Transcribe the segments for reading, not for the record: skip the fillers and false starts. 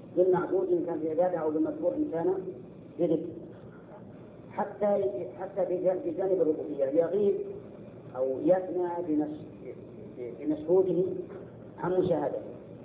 بالمعبود إن كان في عبادة أو بالمذكور إن كان في ذكر. حتى بجانب الربوبية يغيب أو يفنى بمشهوده عن مشاهدته.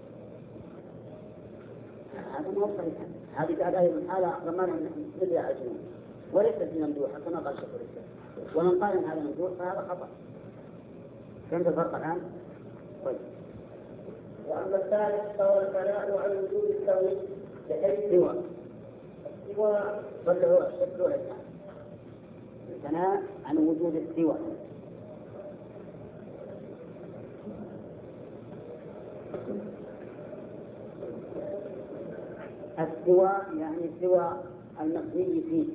هذا ما هو صحيح. هذه الآية من حالة ضمان مثل الجنون وليس في ممدوحة كما قال شيخ الإسلام. ومن قال إن هذا ممدوح فهذا خطأ. فهمت الفرق الآن؟ طيب. وأما الثالث فهو الفناء عن وجود الكون بحيث السوى بل هو الشكل الفناء عن وجود السوى. السوى يعني سوى المبني فيه،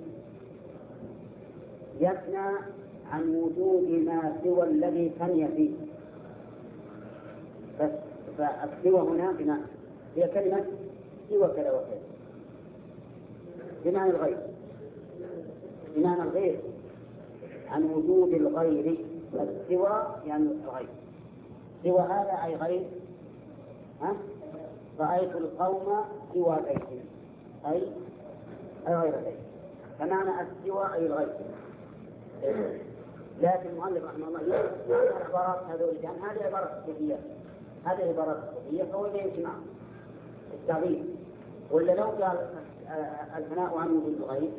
يفنى عن وجود ما سوى الذي فني فيه. فالسوى هنا بمعنى هي كلمة سوى كذا وكذا بمعنى الغير، بمعنى الغير عن وجود الغير. السوى يعني الغير. سوى هذا أي غير. رأيت القوم سوى بيت أي غير بيت، فمعنى السوى أي الغير. لكن المؤلف رحمه الله يقول العبارات هذول الجان هذه عبارة صوفية، هذه عبارة صوفية فهو يمشي معه التعبير. ولا لو قال الفناء عن وجود الغير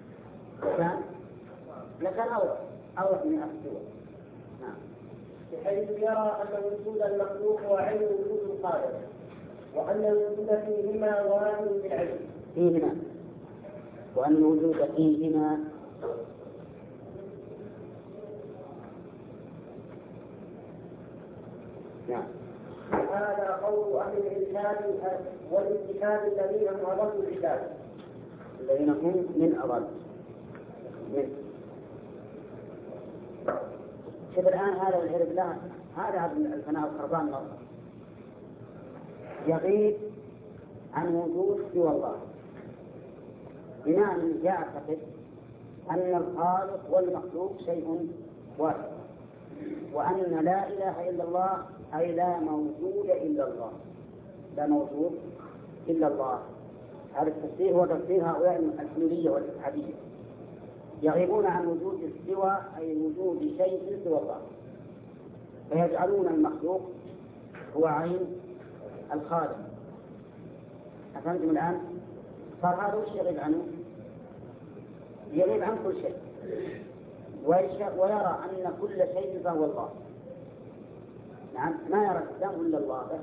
لكان أوضح من السوى. نعم. بحيث يرى أن وجود المخلوق هو عين وجود القادر، وأن الوجود فيهما واحد بالعين. فيهما وأن الوجود فيهما نعم. هذا قول أهل الإلحاد والاتحاد الذين هم أضل العباد، الذين هم من أضل. شوف الآن هذا والعياذ بالله هذا الفناء الخربان يغيب عن وجود سوى الله، بمعنى يعتقد أن الخالق والمخلوق شيء واحد، وأن لا إله إلا الله أي لا موجود إلا الله، لا موجود إلا الله. هذا التفسير هو تفسير هؤلاء الحلولية والاتحادية، يغيبون عن وجود السوى أي وجود شيء سوى الله، فيجعلون المخلوق هو عين الخالق. أفهمتم الآن؟ صار هذا وش يغيب عنه؟ يغيب عن كل شيء ويرى أن كل شيء فهو الله. نعم، ما يرى الإسلام إلا الله بس.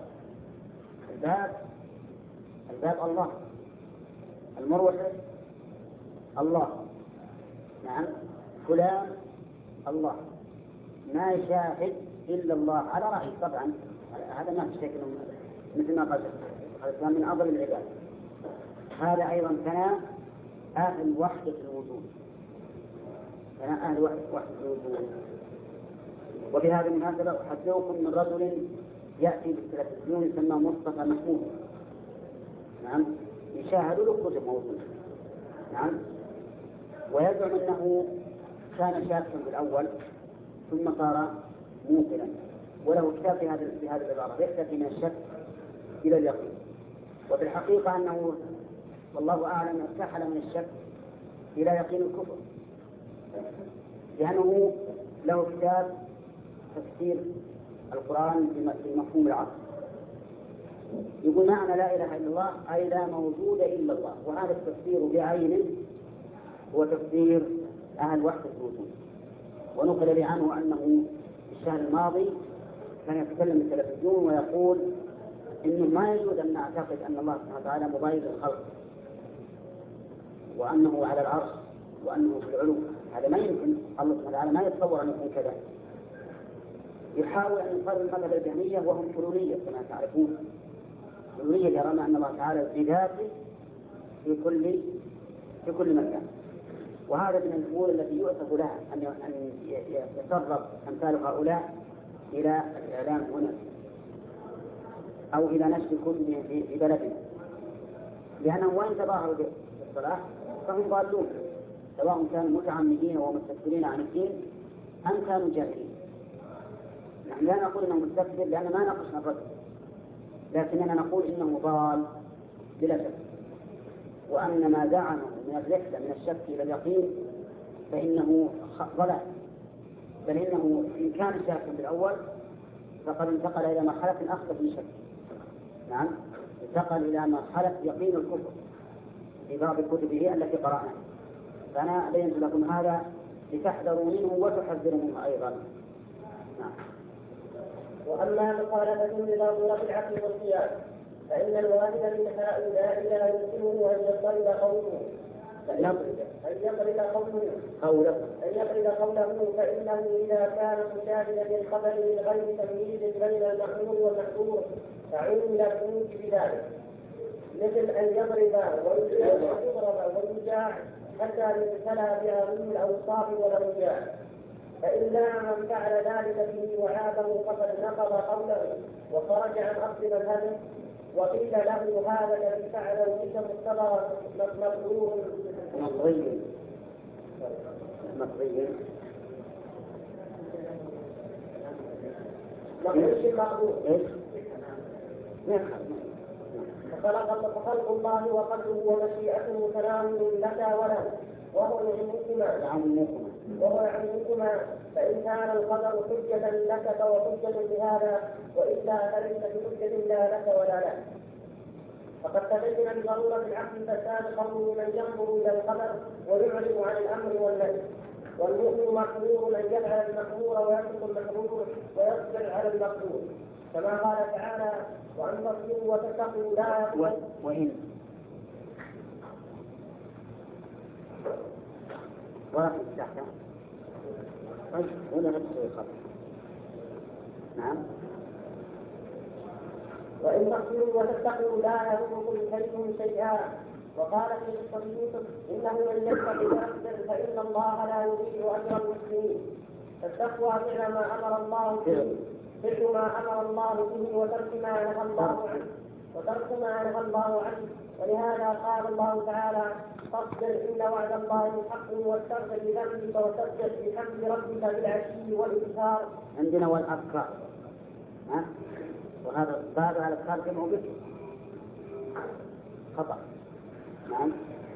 الباب الله، المروحة الله، نعم، فلان الله، ما يشاهد إلا الله على رأي. طبعا هذا ما في شكل مثل ما قال هذا من أفضل العباد. هذا أيضا كان أهل وحدة الوجود، كان أهل وحدة الوجود. وبهذا المناسبة أحدثكم من رجل يأتي بالتلفزيون يسمى مصطفى محمود، نعم، يشاهد له كتب موجودة، نعم، ويزعم أنه كان شاكا بالأول ثم صار موقنا، وله كتاب في هذه العبارة يكتفي من الشك إلى اليقين. وفي الحقيقة أنه والله أعلم ارتحل من الشك إلى يقين الكفر، لأنه له كتاب تفسير القرآن بمفهوم العقل، يقول معنى لا إله إلا الله أي لا موجود إلا الله. وهذا التفسير بعينه هو تفسير أهل وحدة الوجود. ونقل لي عنه أنه في الشهر الماضي كان يتكلم في التلفزيون ويقول إنه ما يجوز أن نعتقد أن الله سبحانه وتعالى مباين للخلق، وأنه على العرش، وأنه في العلو. هذا ما يمكن، الله سبحانه وتعالى ما يتصور أن يكون كذا. يحاول أن يقرر المذهب الجهمية وهم حلولية كما تعرفون. حلولية يرون أن الله تعالى بذاته في كل مكان. وهذا من الأمور التي يؤسف لها أن يتسرب أمثال هؤلاء إلى الإعلام هنا أو إلى نشر كتب في بلدنا، لأنهم وإن تظاهروا بالصلاح فهم ضالون، سواء كانوا متعمدين ومستكبرين عن الدين أم كانوا جاهلين. نحن لا نقول إنه مستكبر لأن ما ناقشنا الرجل، لكننا نقول إنه ضال بلا شك. وأن ما زعمه من الرحلة من الشك إلى اليقين فإنه ضلال، بل إنه إن كان شاكا بالأول فقد انتقل إلى مرحلة أخطر من شك. نعم، انتقل إلى مرحلة يقين الكفر في بعض كتبه التي قرأناها. فأنا بينت لكم هذا لتحذروا منه وتحذروا منه أيضا. نعم. وأما مخالفة لضرورة العقل والقياس فإن الواحد من هؤلاء لا يمكنه أن يضطرب قوله فإنه إذا كان مشاهدا للخبر من غير تمييز بين المأمور والمحظور فعلم لا يموت بذلك، مثل أن يضرب ويجاع حتى يبتلى بهذه الأوصاف والأوجاع، فإلا من فعل ذلك به وعابه فقد نقض قوله وخرج عن أصل مذهبه. وقيل له هذا الذي فعله ليس مقتضى فخلق الله وقدره ومشيئته تناول لك وله وهو يعلمكما، فإن كان القدر حجة لك فهو حجة بهذا، وإلا فليس بحجة لا لك ولا له. فقد تبين بضرورة العقل فساد قوله من ينظر إلى القدر ويعرض عن الأمر والنهي، والمؤمن مأمور أن يفعل المأمور ويترك المحظور ويصبر على المقدور، كما قال تعالى وأن تصبروا وتتقوا لا وإن ولا نفسه. نعم. وإن تصبروا وتتقوا لا يضركم كيدهم شيئا. وقال في قصة يوسف إنه من يتق ويصبر فإن الله لا يضيع أجر المسلمين. فالتقوى فعل ما أمر الله به وترك ما نهى الله عنه ولهذا قال الله تعالى فاصبر إن وعد الله حق واستغفر لذنبك وسبح بحمد ربك بالعشي والإبكار. عندنا والأبكار، وهذا الباب على الأبكار جمع به خطأ. نعم.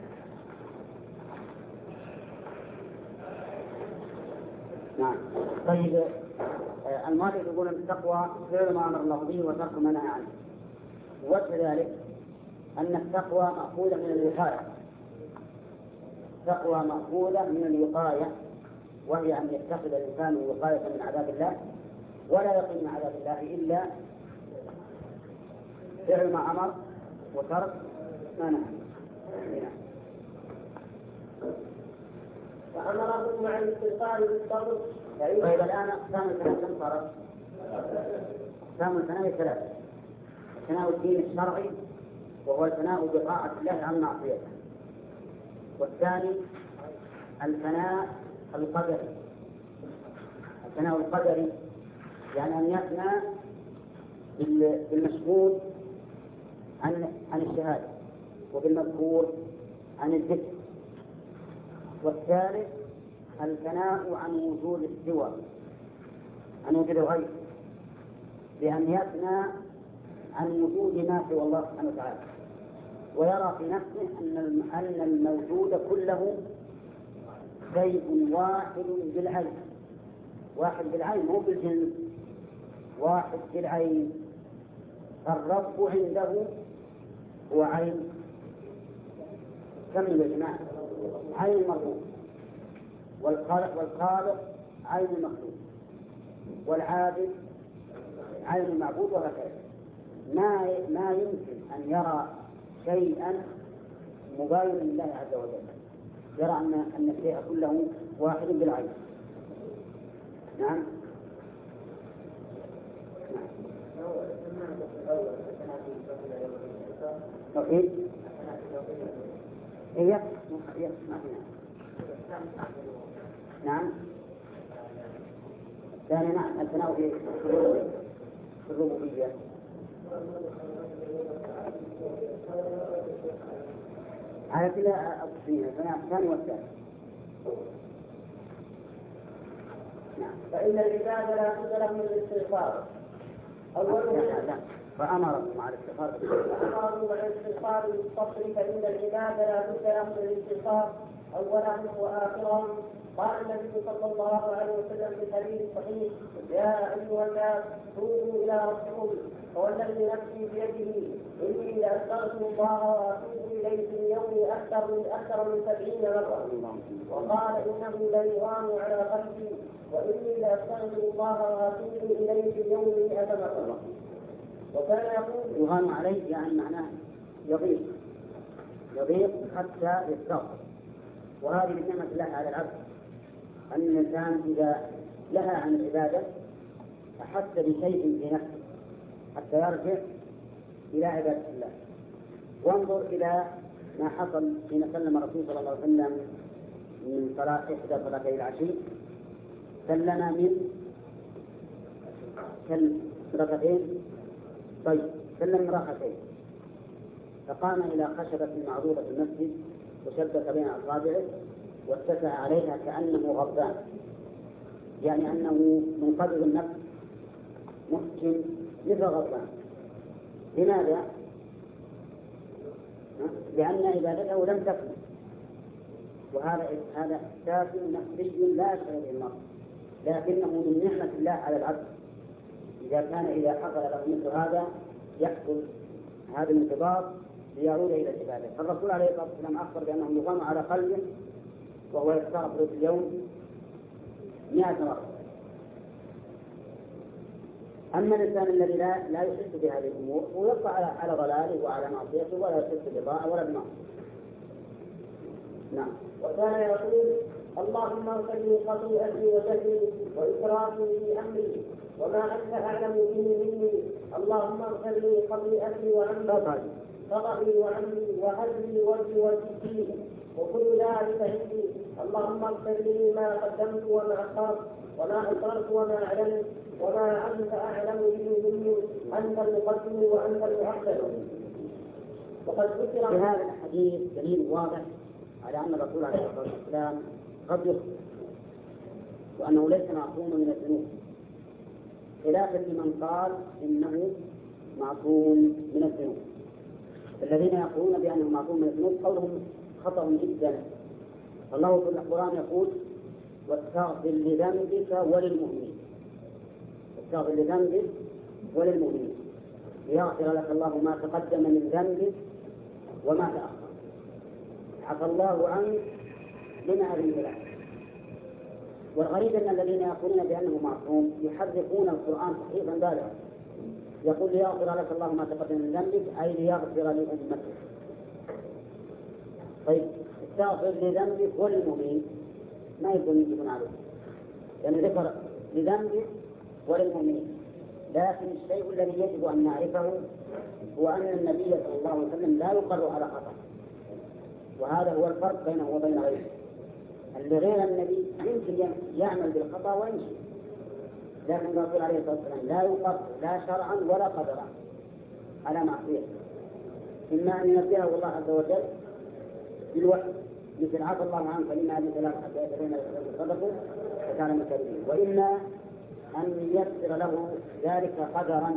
نعم. طيب، المؤلف يقول التقوى فعل ما أمر الله به وترك ما نهى عنه. وجه ذلك أن التقوى مأخوذة من الوقاية. التقوى مأخوذة من الوقاية، وهي أن يتخذ الإنسان وقاية من عذاب الله ولا يقي من عذاب الله إلا فعل ما أمر وترك ما نهى. فأمرهم مع الاستغفار بالصبر. طيب، الآن أقسام الثلاثة كم صارت؟ أقسام الثناء ثلاثة: ثناء الدين الشرعي وهو الثناء بطاعة الله عن معصيته، والثاني الثناء القدري. الثناء القدري يعني أن يثنى بالمشهود عن الشهادة وبالمذكور عن الذكر. والثالث الثناء عن وجود السوى، عن وجود الغير، بأن يثنى عن وجود ما سوى الله سبحانه وتعالى، ويرى في نفسه أن الموجود كله شيء واحد بالعين، واحد بالعين مو بالجنس، واحد بالعين. الرب عنده هو عين كم يا جماعة؟ عين المربوط، والخالق عين المخلوق، والعابد عين المعبود، وهكذا. ما يمكن أن يرى شيئا مباينا لله عز وجل، يرى أن الشيء كله واحد بالعين. نعم. توحيد هي نعم. ثاني نعم الثناء في الربوبية. على كلا القسمين الثاني والثالث. نعم. فإن العباد لا بد لهم من الاستغفار. أولا فأمرهم مع الاستغفار يقال للفصل فإن العباد لا بد لهم من الاستغفار أولهم وآخرهم. قال النبي صلى الله عليه وسلم في الحديث الصحيح: يا أيها الناس توبوا إلى ربكم فوالذي نفسي بيده إني لأستغفر الله وأتوب إليه في اليوم أكثر من 70 مرة. وقال إنه ليغام على قلبي وإني لأستغفر الله وأتوب إليه في اليوم 100 مرة. وكان يقول يغام عليه يعني معناه يضيق حتى يستغفر. وهذه من نعمة الله على العبد أن الإنسان إذا لها عن العبادة أحس بشيء في نفسه حتى يرجع إلى عبادة الله. وانظر إلى ما حصل حين سلم الرسول صلى الله عليه وسلم من صلاة إحدى صلاتي العشي، سلم من ركعتين، طيب سلم من ركعتين، فقام إلى خشبة معروضة في المسجد وشبك بين أصابعه واتسع عليها كأنه غضبان، يعني أنه منقبض النفس محكم مثل غضبان. لماذا؟ لأن عبادته لم تكن، وهذا إحساس نفسي لا يشعر به المرء، لكنه من نعمة الله على العبد إذا حصل له مثل هذا يحصل هذا الانقباض ليعود إلى العبادة. فالرسول عليه الصلاة والسلام أخبر بأنه يغام على قلبه وهو يستغفر في اليوم 100 مرة. أما الإنسان الذي لا يحس بهذه الأمور ويبقى على ضلاله وعلى معصيته ولا يحس بطاعة ولا بمعصية. نعم. وكان يقول: اللهم اغفر لي خطيئتي وجهلي وإسرافي في أمري وما أنت أعلم به مني. اللهم اغفر لي خطيئتي وعمري خطئي وعمري وهزلي وجهي وكل ذلك عندي. اللهم اغفر لي ما قدمت وما أخرت وما أسررت وما أعلنت وما أنت أعلم به مني. أنت المقدم وأنت المؤخر. وقد ذكر في هذا الحديث دليل واضح على أن الرسول عليه الصلاة والسلام قد يخطئ وأنه ليس معصوما من الذنوب، خلافا لمن قال إنه معصوم من الذنوب. الذين يقولون بأنه معصوم من الذنوب قولهم خطأ جدا. الله في القرآن يقول: واستغفر لذنبك وللمؤمنين، واستغفر لذنبك وللمؤمنين ليغفر لك الله ما تقدم من ذنبك وما تأخر، عفى الله عنك لما أذنت لك. والغريب أن الذين يقولون بأنه معصوم يحرفون القرآن تحريفا بالغا، يقول: ليغفر لك الله ما تقدم من ذنبك أي ليغفر لأمتك. طيب استغفر لذنبك وللمؤمنين ما يكون عليه، يعني ذكر لذنبك وللمؤمنين. لكن الشيء الذي يجب أن نعرفه هو أن النبي صلى الله عليه وسلم لا يقر على خطأ، وهذا هو الفرق بينه وبين غيره. اللي غير النبي يمكن يعمل بالخطأ ويمشي، لكن الرسول عليه الصلاة والسلام لا يقر لا شرعا ولا قدرا على معصيته، إما أن ينبهه الله عز وجل بالوحي مثل عفى الله عنك فإما هذه ثلاث حتى يتبين صدقه فكان من الكاذبين، وإما أن ييسر له ذلك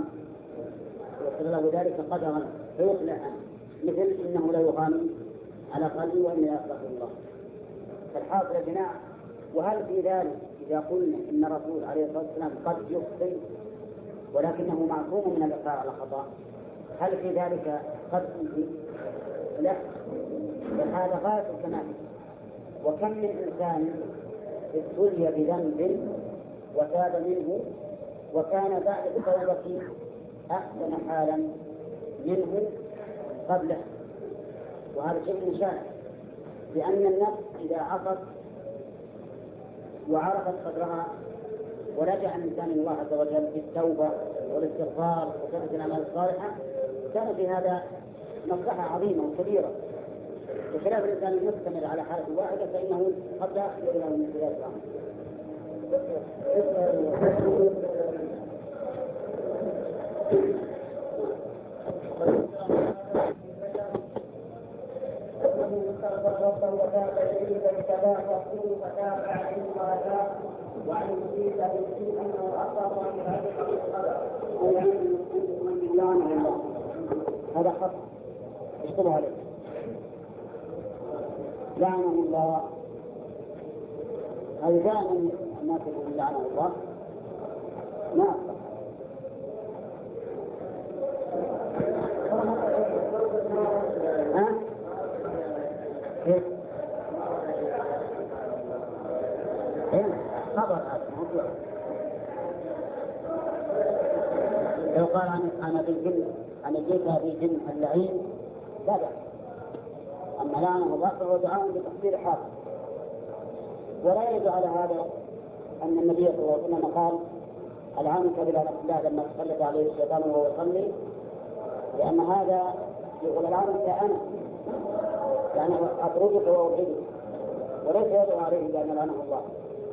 قدرا فيقلع عنه، مثل إنه لا يغامي على قلبي وإني لا أستغفر الله. فالحاصل بناء. وهل في ذلك إذا قلنا إن الرسول عليه الصلاة والسلام قد يخطئ ولكنه معصوم من الإقرار على خطأ، هل في ذلك قد يخطئ؟ لا، بل هذا غاية الكمال. وكم من إنسان ابتلي بذنب وتاب منه وكان بعد التوبة أحسن حالا منه قبله، وهذا شيء مشاهد، لأن النفس إذا عصت وعرفت قدرها ولجأ الإنسان إلى الله عز وجل بالتوبة والاستغفار وكثرة الأعمال الصالحة كان في هذا مصلحة عظيمة وكبيرة، بخلاف الإنسان المستمر على حالة واحدة فإنه قد لا يحصل له من خلال الأمر. استغفر ربه وتاب اليه فاجتباه رسوله فتاب عليه وهداه وعن المسيء انه اخطا عن هذا القدر. هذا خط يشكره عليه. لعنه الله، هذا دائما الناس يقولون لعنه الله. نعم. ها؟ إيه؟ إيه؟ خبر هذا موضوع. لو قال أنا بالجن، أنا جيت بالجن اللعين لا بأس. أما لعنه الله فهو دعاء بتقدير حال. ولا يجوز على هذا أن النبي صلى الله عليه وسلم قال ألعنك بلعنة الله لما تسلط عليه الشيطان وهو يصلي، لأن هذا يقول ألعنك أنا، يعني أطردك وأبعدك، وليس يدعو عليه بأن لعنه الله.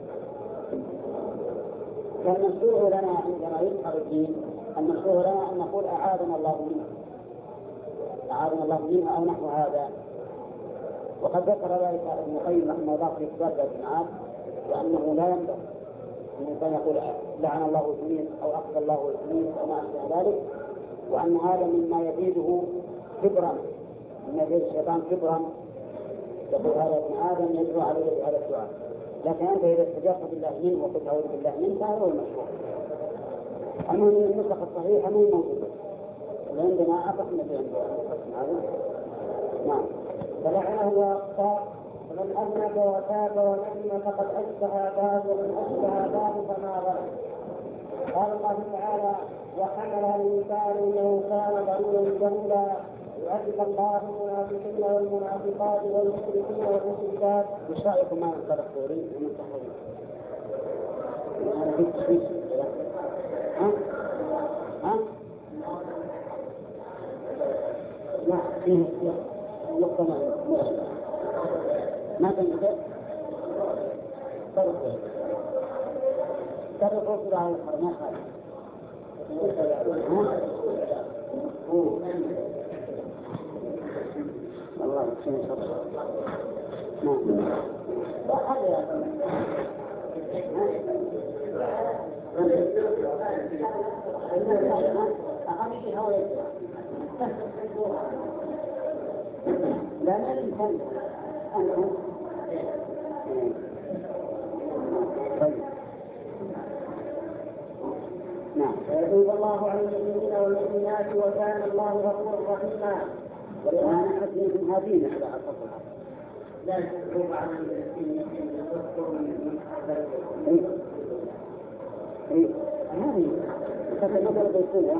فالمشروع لنا عندما يظهر الدين، المشروع لنا أن نقول أعاذنا الله منه، أعاذنا الله منه أو نحو هذا. وقد ذكر ذلك ابن القيم رحمه الله في كتاب الجماعات، وأنه لا ينبغي أن الإنسان يقول لعن الله إبليس أو أخزى الله إبليس أو ما أشبه ذلك، وأن هذا مما يزيده كبرا، مما يزيد الشيطان كبرا. يقول هذا ابن آدم يدعو عليه بهذا الدعاء، لكن أنت إذا استجرت بالله منه وقلت أعوذ بالله منه فهذا هو المشروع. أما من النسخ الصحيحة مو موجودة، وعندنا أصح من هذا. نعم. فلعنه وأخطأ، ومن أذنب وتاب وندم فقد أشبه باب، ومن أشبه باب فما ظلم. قال الله تعالى: وحملها الإنسان إنه كان ضلولا جهولا، يعذب الله المنافقين والمنافقات والمشركين والمشركات. وش رأيكم مع الطرفين المنتخبين؟ لا فيه يقتنع ما تنقدر طرفين طرفوا على الحرمات الله يسلمك. نعم. لا ما الإنسان أنه نعم. ويتوب الله على المؤمنين والمؤمنات وكان الله غفورا رحيما. والآن حسن من هذين على أصلها لا يتوب على المؤمنين هذه كتب نظر بيصير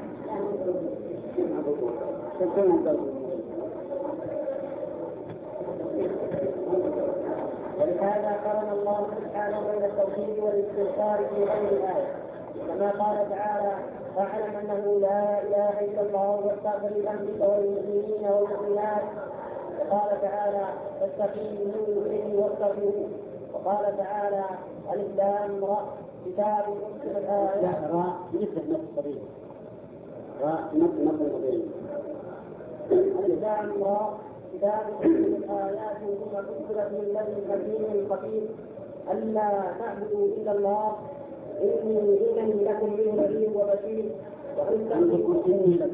ولهذا قرن الله سبحانه بين التوحيد والاستغفار في غير الآية، كما قال تعالى: فاعلم أنه لا إله إلا الله واستغفر لذنبك وللمؤمنين والمؤمنات. وقال تعالى: فاستقيموا إليه واستغفروه. وقال تعالى: ألف لام را كتاب أحكمت آياته. لا راء مثل نفس قبيل راء مثل قبيل ألف لام را كتاب أحكمت آياته ثم فصلت من لدن حكيم خبير ألا تعبدوا إلا الله إنني لكم منه نذير وبشير. عندكم إني لكم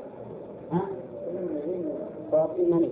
إنني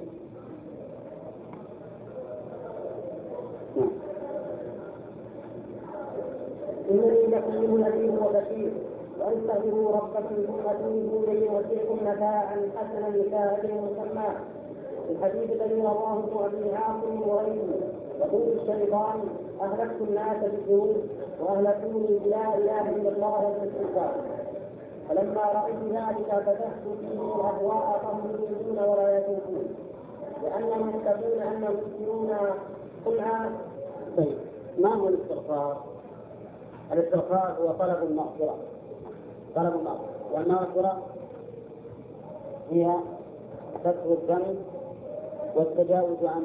إنني لكم منه نذير وبشير واستغفروا ربكم ثم توبوا إليه يؤتيكم متاعا حسنا لسائر مسمى. الحديث الذي رواه ابن أبي عاصم وغيره: يقول الشيطان: أهلكت الناس بالذنوب وأهلكوني بلا إله إلا الله والاستغفار. فلما رأيت ذلك فتحت فيه الأبواء فهم يريدون ولا يتوبون، لأنهم يحسبون أنهم يسلمون صنعا. طيب ما هو الاستغفار؟ الاستغفار هو طلب المغفرة، طلب المغفرة، والمغفرة هي ستر الذنب والتجاوز عنه.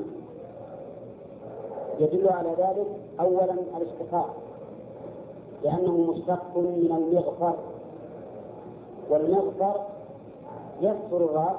يدل على ذلك أولا الاشتقاق، لأنه مشتق من المغفر، والمغفر يستر الراس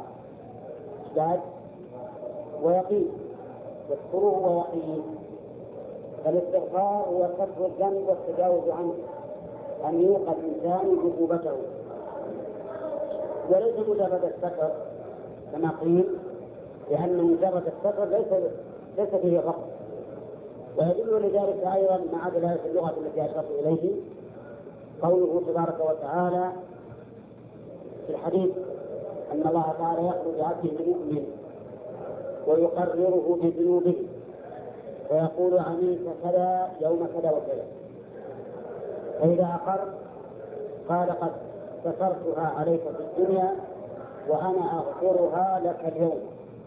ويقين، يستره ويقين. فالاستغفار هو ستر الذنب والتجاوز عنه، أن يوقع الإنسان عقوبته، وليس مجرد الستر كما قيل، لأن مجرد الستر ليس فيه غفر. ويدل لذلك أيضا مع دلالة اللغة التي أشرت إليه قوله تبارك وتعالى في الحديث أن الله تعالى يخرج بعبده المؤمن ويقرره بذنوبه ويقول عملت كذا يوم كذا وكذا، فإذا أقر قال قد سترتها عليك في الدنيا وأنا أغفرها لك اليوم.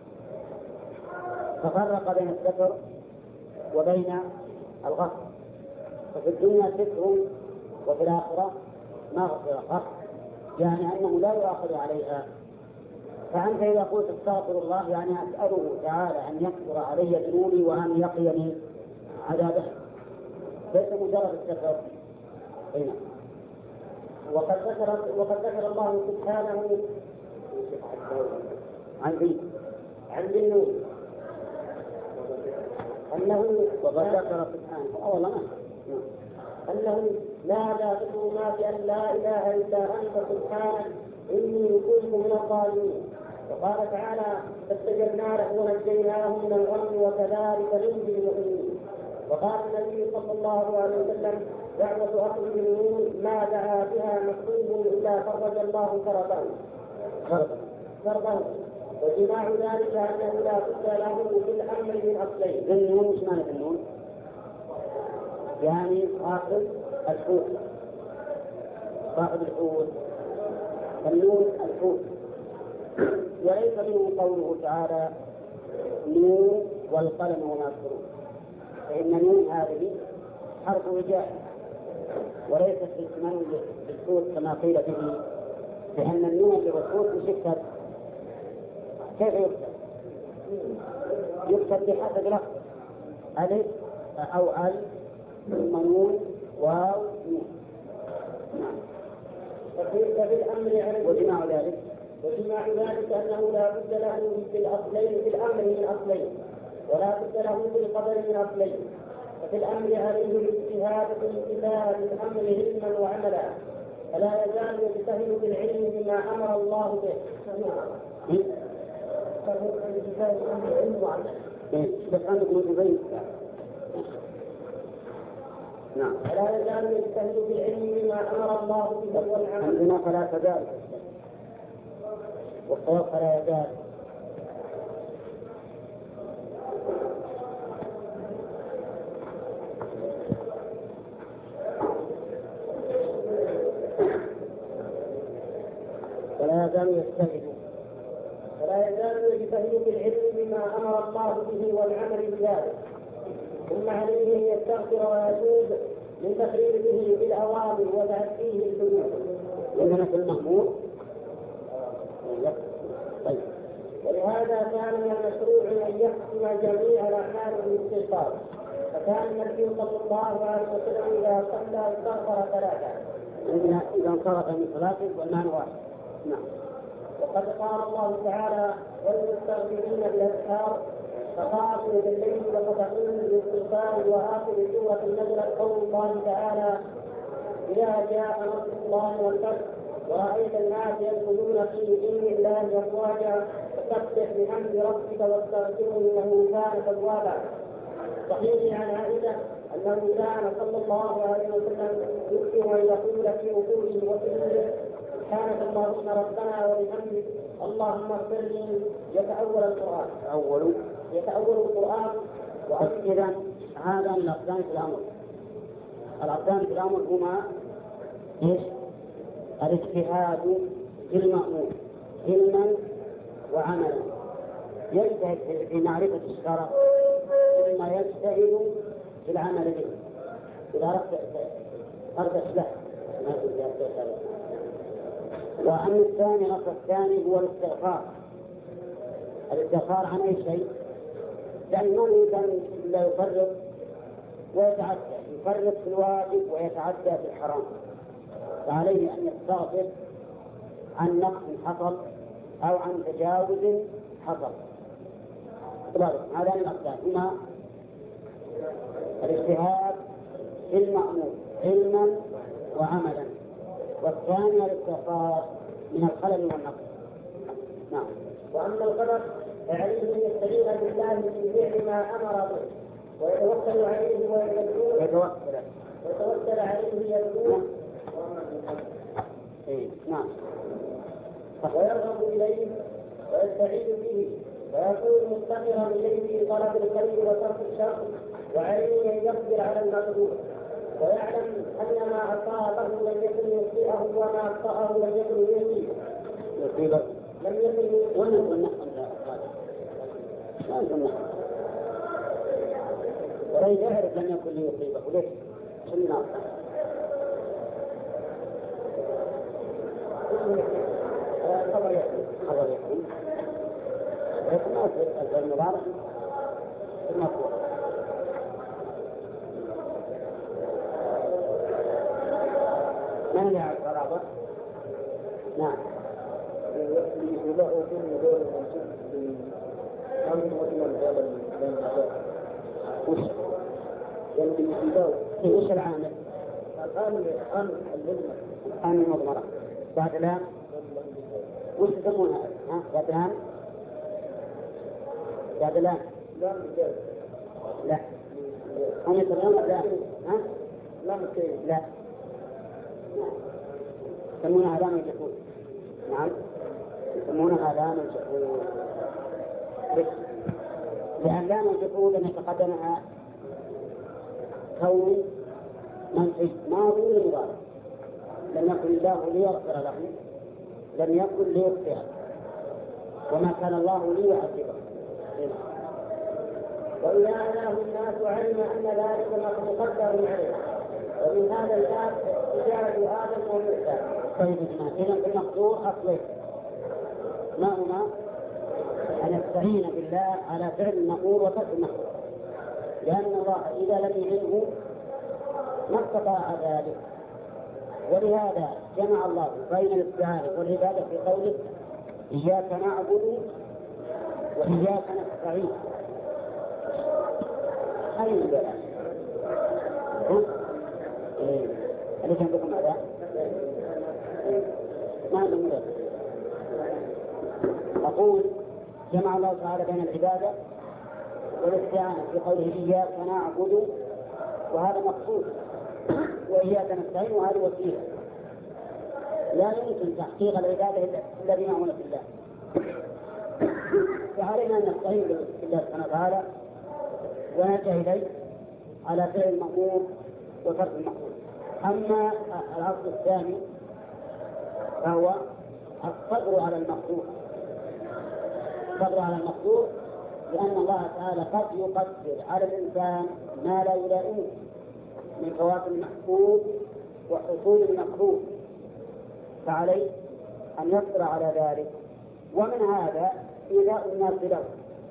ففرق بين الستر وبين الغفر، ففي الدنيا ستر وفي الآخرة مغفرة غفر، يعني أنه لا يؤاخذ عليها. فأنت إذا قلت استغفر الله يعني أسأله تعالى أن يغفر علي ذنوبي وأن يقيني عذابه، ليس مجرد الستر. هنا وقد ذكر الله سبحانه عن ذنوب أنه وذكر سبحانه أنه نادى في الظلمات أن لا إله إلا أنت سبحانك إني كنت من الظالمين. وقال تعالى فاستجبنا له ونجيناه من الغم وكذلك ننجي المؤمنين. وقال النبي صلى الله عليه وسلم دعوة أخذ الذنوب ما دعا بها مكتوب إلا فرج الله كربه. وجماع ذلك أنه لا بد له في الأمر من أصلين. النون مش معنى النون؟ يعني صاحب الحوت، النون الحوت، وليس منه قوله تعالى نون والقلم وما يسطرون، فإن نون هذه حرف وجاء وليست اسما للحوت كما قيل به، لأن النون للحوت يكتب. كيف يكتب بحسب لفظ ألف أو أل ثم نون واو نون. ففي الأمر وجماع ذلك أنه لا بد له في الأمر من أصلين، ولا بد له في القدر من أصلين. ففي الأمر عليه الاجتهاد في امتثال الأمر علما وعملا، فلا يزال يجتهد بالعلم بما أمر الله به. نعم. فلا يزال يجتهد بالعلم بما أمر الله به والعمل. عندنا فلا تزال والصواب فلا يزال. فلا يزال يجتهد بالعلم بما أمر الله به والعمل بذلك. ثم عليه أن يستغفر ويتوب من تقريره بالأوامر وتعديه الحدود. ومن في المأمور. ولهذا كان من المشروع أن يختم جميع الأعمال بالاستغفار، فكان النبي صلى الله عليه وسلم إذا صلى استغفر ثلاثة. إذا انصرف من صلاته والمعنى واحد. نعم. وقد قال الله تعالى والمستغفرين بالأسحار فقاموا بالليل وفتحوا بالاستغفار. وآخر سورة نزلت قول الله تعالى إذا جاء نصر الله والفتح ورأيت الناس يدخلون في دين الله أفواجا فسبح بحمد ربك واستغفره إنه كان توابا. صحيح عن عائشة أنه كان صلى الله عليه وسلم يكثر أن يقول في ركوعه وسجوده سبحانك اللهم ربنا وبحمدك اللهم اغفر لي. يتأول القرآن. وإذا هذا من الأقسام في الأمر. الأقسام في الأمر هما إيش؟ الاجتهاد في المأمور علما وعملا، يجتهد في معرفة الشرع ثم يجتهد في العمل به. إذا أردت له وأما الثاني هو الاستغفار عن أي شيء، يعني ما الإنسان لا يفرط ويتعدى، يفرط في الواجب ويتعدى في الحرام، فعليه أن يستغفر عن نقص حصل أو عن تجاوز حصل. هذان الأقسام هما الاجتهاد في المأمور علما وعملا، والثاني الاستغفار من الخلل والنقص. نعم. واما القدر فعليه ان يستعين بالله في فعل ما امر به ويتوكل عليه ويتوكل عليه يدعوه نعم ويرغب اليه ويستعين به ويكون مفتقرا اليه في طلب الخير وترك الشر وعليه ان يصبر على المقدور ويعلم ان ما اصابه لم يكن يخطئه وما اخطاه لم يكن يصيبه لم يكن وليس يعرف لم يكن ليصيبه ليش؟ شنو خبر يحكي لكن ما في المضارع المطلوب من اللي على القرابة؟ نعم وش العامل؟ الآن المضمرة بعد الآن وش يسمونها؟ بعد الآن؟ بعد الآن؟ لا هم يسمونها الآن لا يسمونها علامة الجحود. نعم يسمونها علامة الجحود لأن علامة الجحود أن يتقدمها كون منفي ماضي لمضارع لم يكن الله ليغفر له لم يكن ليغفر وما كان الله ليعذبه وإذا أناه الناس علم أن ذلك مقدر عليه ومن هذا الباب إجابة آدم وموسى. طيب إذا المقدور أصله ما هما أن يستعين بالله على فعل المأمور وترك المأمور لأن الله إذا لم يعنه ما استطاع ذلك ولهذا جمع الله بين الاستعانة والعبادة في قوله إياك نعبد وإياك نستعين. أي البلاء أليس عندكم هذا؟ ما عندهم هذا. أقول جمع الله تعالى بين العبادة والاستعانة في قوله إياك نعبد وهذا مقصود وإياك نستعين وهذه وسيلة لا يمكن تحقيق العبادة إلا بمعونة الله فعلينا أن نستعين بالله سبحانه وتعالى ونلجأ إليه على فعل المأمور وترك المأمور. أما الأصل الثاني فهو الصبر على المقدور الصبر على المقدور لأن الله تعالى قد يقدر على الإنسان ما لا يلائمه من فوات المحبوب وحصول المكروه فعليه أن يصبر على ذلك ومن هذا إيذاء الناس له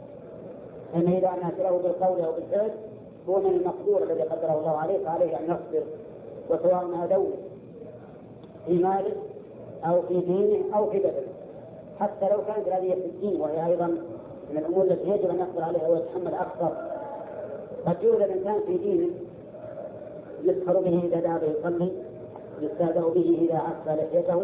أن إيذاء الناس له بالقول أو بالفعل هو من المقدور الذي قدره الله عليه فعليه أن يصبر وسواء هدوه في ماله أو في دينه أو في بدنه حتى لو كانت هذه في الدين وهي أيضا من الأمور التي يجب أن يصبر عليها ويتحمل أكثر. قد يوجد الإنسان في دينه يسخر به إذا ذهب يصلي يستهزأ به إذا عفى لحيته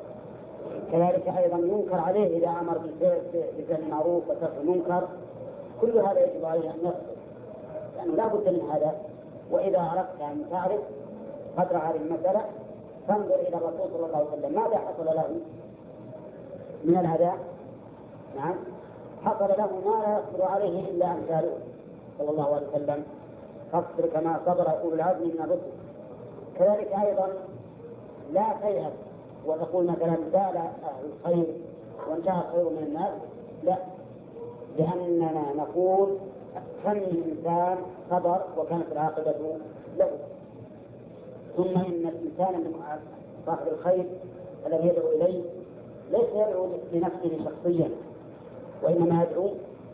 كذلك أيضا ينكر عليه إذا أمر بفعل المعروف وترك المنكر كل هذا يجب عليه أن يصبر لأنه لا بد من هذا. وإذا أردت أن تعرف قدر هذه المسألة فانظر إلى الرسول صلى الله عليه وسلم ماذا حصل له من الهداء. نعم حصل له ما لا يصبر عليه إلا أمثاله صلى الله عليه وسلم فاصبر كما صبر أولو العزم من الرسل. كذلك أيضا لا تيأس وتقول مثلا زال أهل الخير وانتهى الخير من الناس لا لأننا نقول كم من إنسان صبر وكانت العاقبة له. ثم إن الإنسان صاحب الخير الذي يدعو إليه ليس يدعو لنفسه شخصيا وإنما يدعو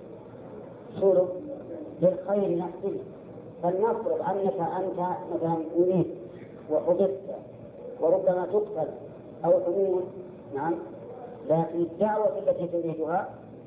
شرب للخير نفسه. فلنفرض أنك أنت مثلا أريد وحدثت وربما تقتل أو تموت نعم لكن الدعوة التي تريدها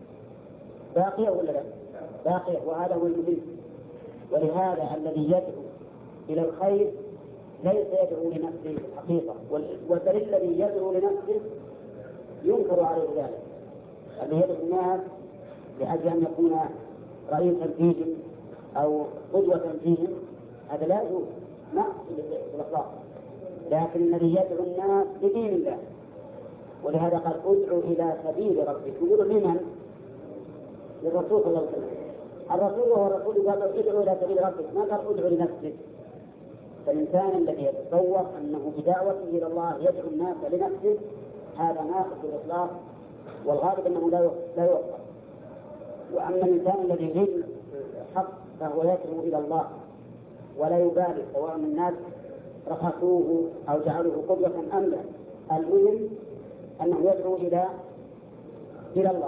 باقية ولا لا؟ باقية وهذا هو المهم. ولهذا الذي يدعو إلى الخير ليس يدعو لنفسه الحقيقة والدليل الذي يدعو لنفسه ينكر عليه ذلك اللي يدعو الناس لأجل أن يكون رئيسا فيهم أو قدوة فيهم، هذا لا يجوز، ما بالإطلاق. لكن الذي يدعو الناس بدين الله، ولهذا قال ادعو إلى سبيل ربك. يقولوا لمن؟ للرسول صلى الله عليه وسلم. الرسول وهو الرسول قال ادعو إلى سبيل ربك، ما قال ادعو لنفسك. فالإنسان الذي يتصور أنه بدعوته إلى الله يدعو الناس لنفسه هذا ناقص بالإطلاق، والغالب أنه لا يوفق. وأما الإنسان الذي يريد الحق فهو يدعو إلى الله ولا يبالي سواء الناس رخصوه أو جعلوه قدوة أم لا، المهم أنه يدعو إلى الله.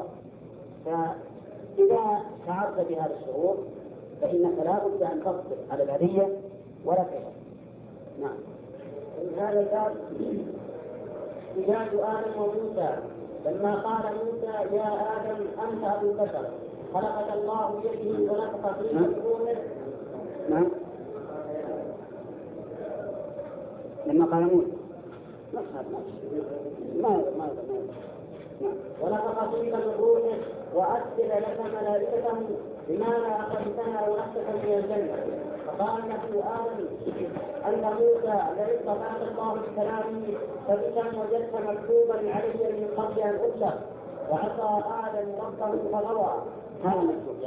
فإذا شعرت بهذا الشعور فإنك لا بد أن تصبر على الأذية ولا تهرب. نعم. من هذا الباب إجازة آدم وموسى لما قال موسى يا آدم أنت أبو البشر خلقك الله بيده ونفخ فيك من روحه. نعم. لما قال موسى ما ونفخ فيك من روحه وأسجد لك ملائكته لماذا أخذتنا ونفسك من الجنة؟ فقال نبي آدم أنت موسى لئن استطعت الله بكلامه فبكم وجدت مكتوبا علي من قبل أن أخلق. وعصى آدم ربه فغوى. هذا مكتوب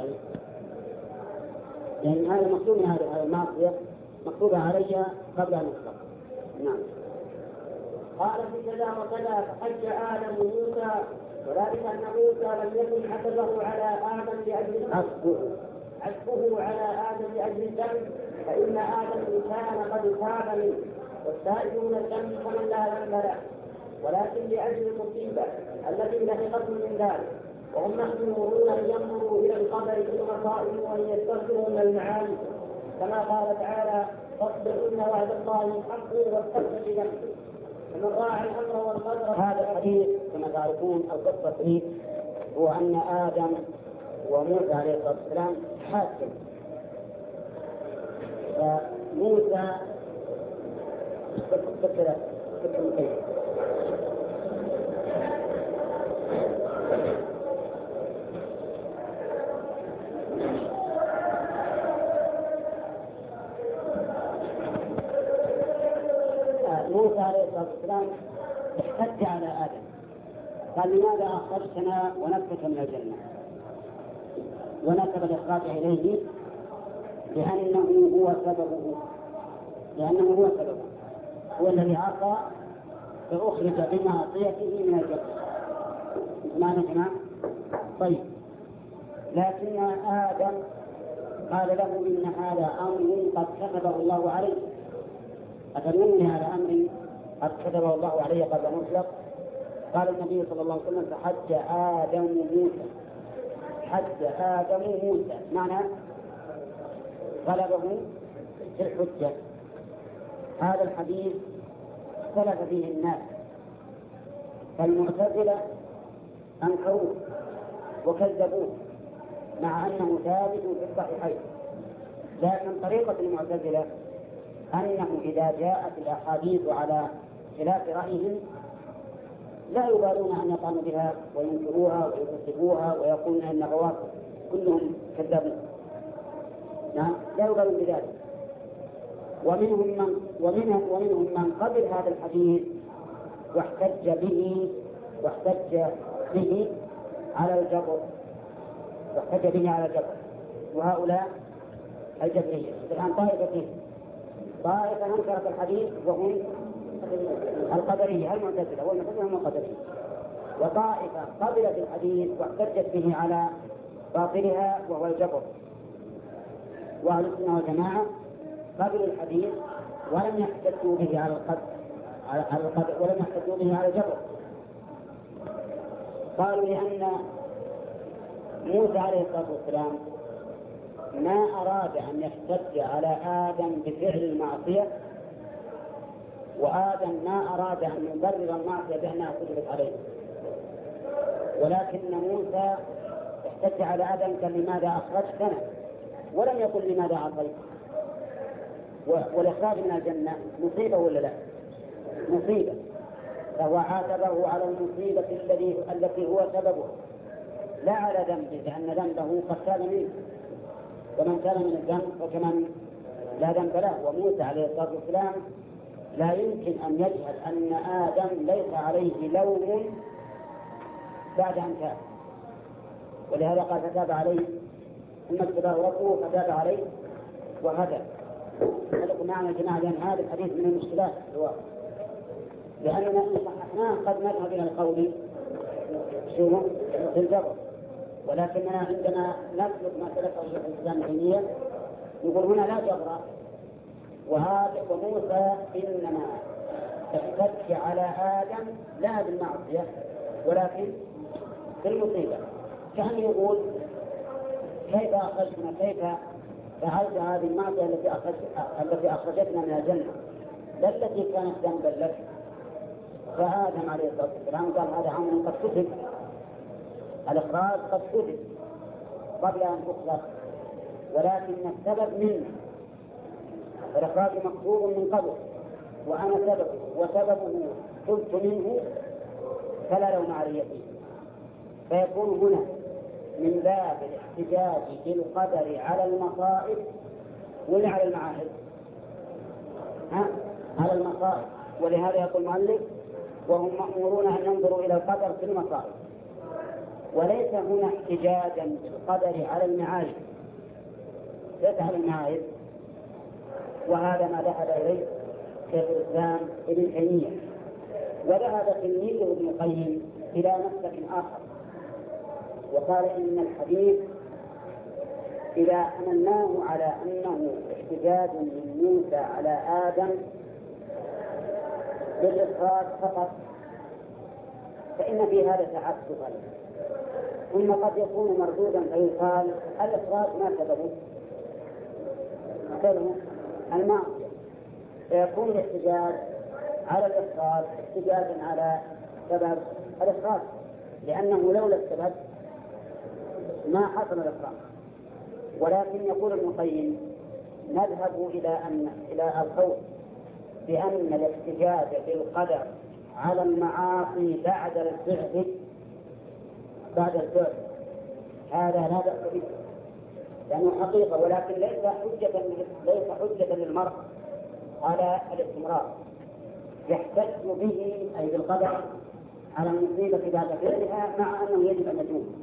يعني هذا مكتوب من هذه المعصية مكتوبة علي قبل أن أخلق. نعم. قال في كذا وكذا فحج آدم موسى وذلك أن موسى لم يكن حسبه على آدم لأجل عسفه على آدم لأجل الذنب، فإن آدم كان قد تاب منه والتائبون الذنب كمن لا ذنب له، ولكن لأجل المصيبة التي لحقتهم من ذلك، وهم مأمورون أن ينظروا إلى القدر في المصائب وأن يستغفروا من المعاني، كما قال تعالى فاصبر إن وعد الله حق واستغفر بذنبه. فمن راعى الأمر والقدر. هذا الحديث كما تعرفون القصة فيه هو أن آدم وموسى عليه الصلاة والسلام حاكم، فموسى فكر موسى عليه الصلاة والسلام احتج على آدم قال لماذا أخرجتنا ونفسك من الجنة؟ ونسب الإخراج إليه لأنه هو سببه، هو الذي عصى فأخرج بمعصيته من الجنة. معنى جماعة؟ طيب، لكن آدم قال له إن هذا أمر قد كتبه الله عليه، أتمنى هذا أمر قد كتبه الله عليه قبل مطلق. قال النبي صلى الله عليه وسلم فحج آدم موسى معنى غلبه في الحجة. هذا الحديث اختلف فيه الناس، فالمعتزلة أنكروه وكذبوه مع أنه ثابت في الصحيحين. لكن طريقة المعتزلة أنه إذا جاءت الأحاديث على خلاف رأيهم لا يبالون أن يطعنوا بها وينكروها ويكذبوها ويقولون أن الرواه كلهم كذابون. نعم، لا يبالون بذلك. ومنهم من قبل هذا الحديث واحتج به على الجبر، وهؤلاء الجبرية. الآن طائفة أنكرت الحديث وهم القدرية المعتزلة والمعتزلة هم القدرية، وطائفة قبلت الحديث واحتجت به على باطلها وهو الجبر. وأهل السنة والجماعة قبلوا الحديث ولم يحتجوا به على القدر ولم يحتجوا به على الجبر. قالوا لأن موسى عليه الصلاة والسلام ما أراد أن يحتج على آدم بفعل المعصية، وآدم ما أراد أن يبرر المعصية بأنها كتبت عليه، ولكن موسى احتج على آدم قال لماذا أخرجتنا، ولم يقل لماذا عصيت. والإخراج من الجنة مصيبة ولا لا؟ مصيبة، فهو عاتبه على المصيبة التي هو سببها، لا على ذنبه، لأن ذنبه قد كان منه، ومن كان من الذنب فكمن لا ذنب له. وموسى عليه الصلاة والسلام لا يمكن أن يجهل أن آدم ليس عليه لوم بعد أن تاب، ولهذا قال فتاب عليه ثم اجتباه ربه فتاب عليه وهدى. هذا معنى الجماعة، لأن هذا الحديث من المشكلات لأننا إن صححناه قد نذهب إلى القول في الجبر، ولكننا عندما نسلك ما سلكه شيخ الإسلام ابن تيمية يقول هنا لا جبر، وموسى إنما احتج على آدم لا بالمعصية ولكن بالمصيبة، كأن يقول كيف أخرجنا، كيف فعلت هذه المعصية التي أخرجتنا من الجنة لا التي كانت ذنبا لك. فآدم عليه الصلاة والسلام قال هذا عمل قد كتب، الإخراج قد كتب قبل أن تخلق، ولكن السبب منه، الإخراج مكتوب من قبل وأنا سبب وسببه قلت منه فلا لوم علي فيه. فيكون هنا من باب الاحتجاج بالقدر على المصائب ولا على المعاهد؟ على المصائب. ولهذا يقول المؤلف وهم مأمورون أن ينظروا إلى القدر في المصائب، وليس هنا احتجاجا بالقدر على المعاهد، ليس على المعاهد. وهذا ما ذهب إليه شيخ الإسلام ابن تيمية، وذهب تلميذه ابن القيم إلى مسلك آخر وقال إن الحديث إذا حملناه على أنه احتجاج من موسى على آدم بالإخراج فقط فإن في هذا تعسفا، ثم قد يكون مردودا فيقال الإخراج ما سببه المعصية، فيكون الاحتجاج على الإخراج احتجاجا على سبب الإخراج، لأنه لولا السبب ما حصل الإخراج. ولكن يقول ابن القيم نذهب إلى القول بأن الاحتجاج بالقدر على المعاصي بعد الفعل هذا لا بأس به، لأنه حقيقة، ولكن ليس حجة للمرء على الاستمرار، يحتج به أي بالقدر على المصيبة بعد فعلها مع أنه يجب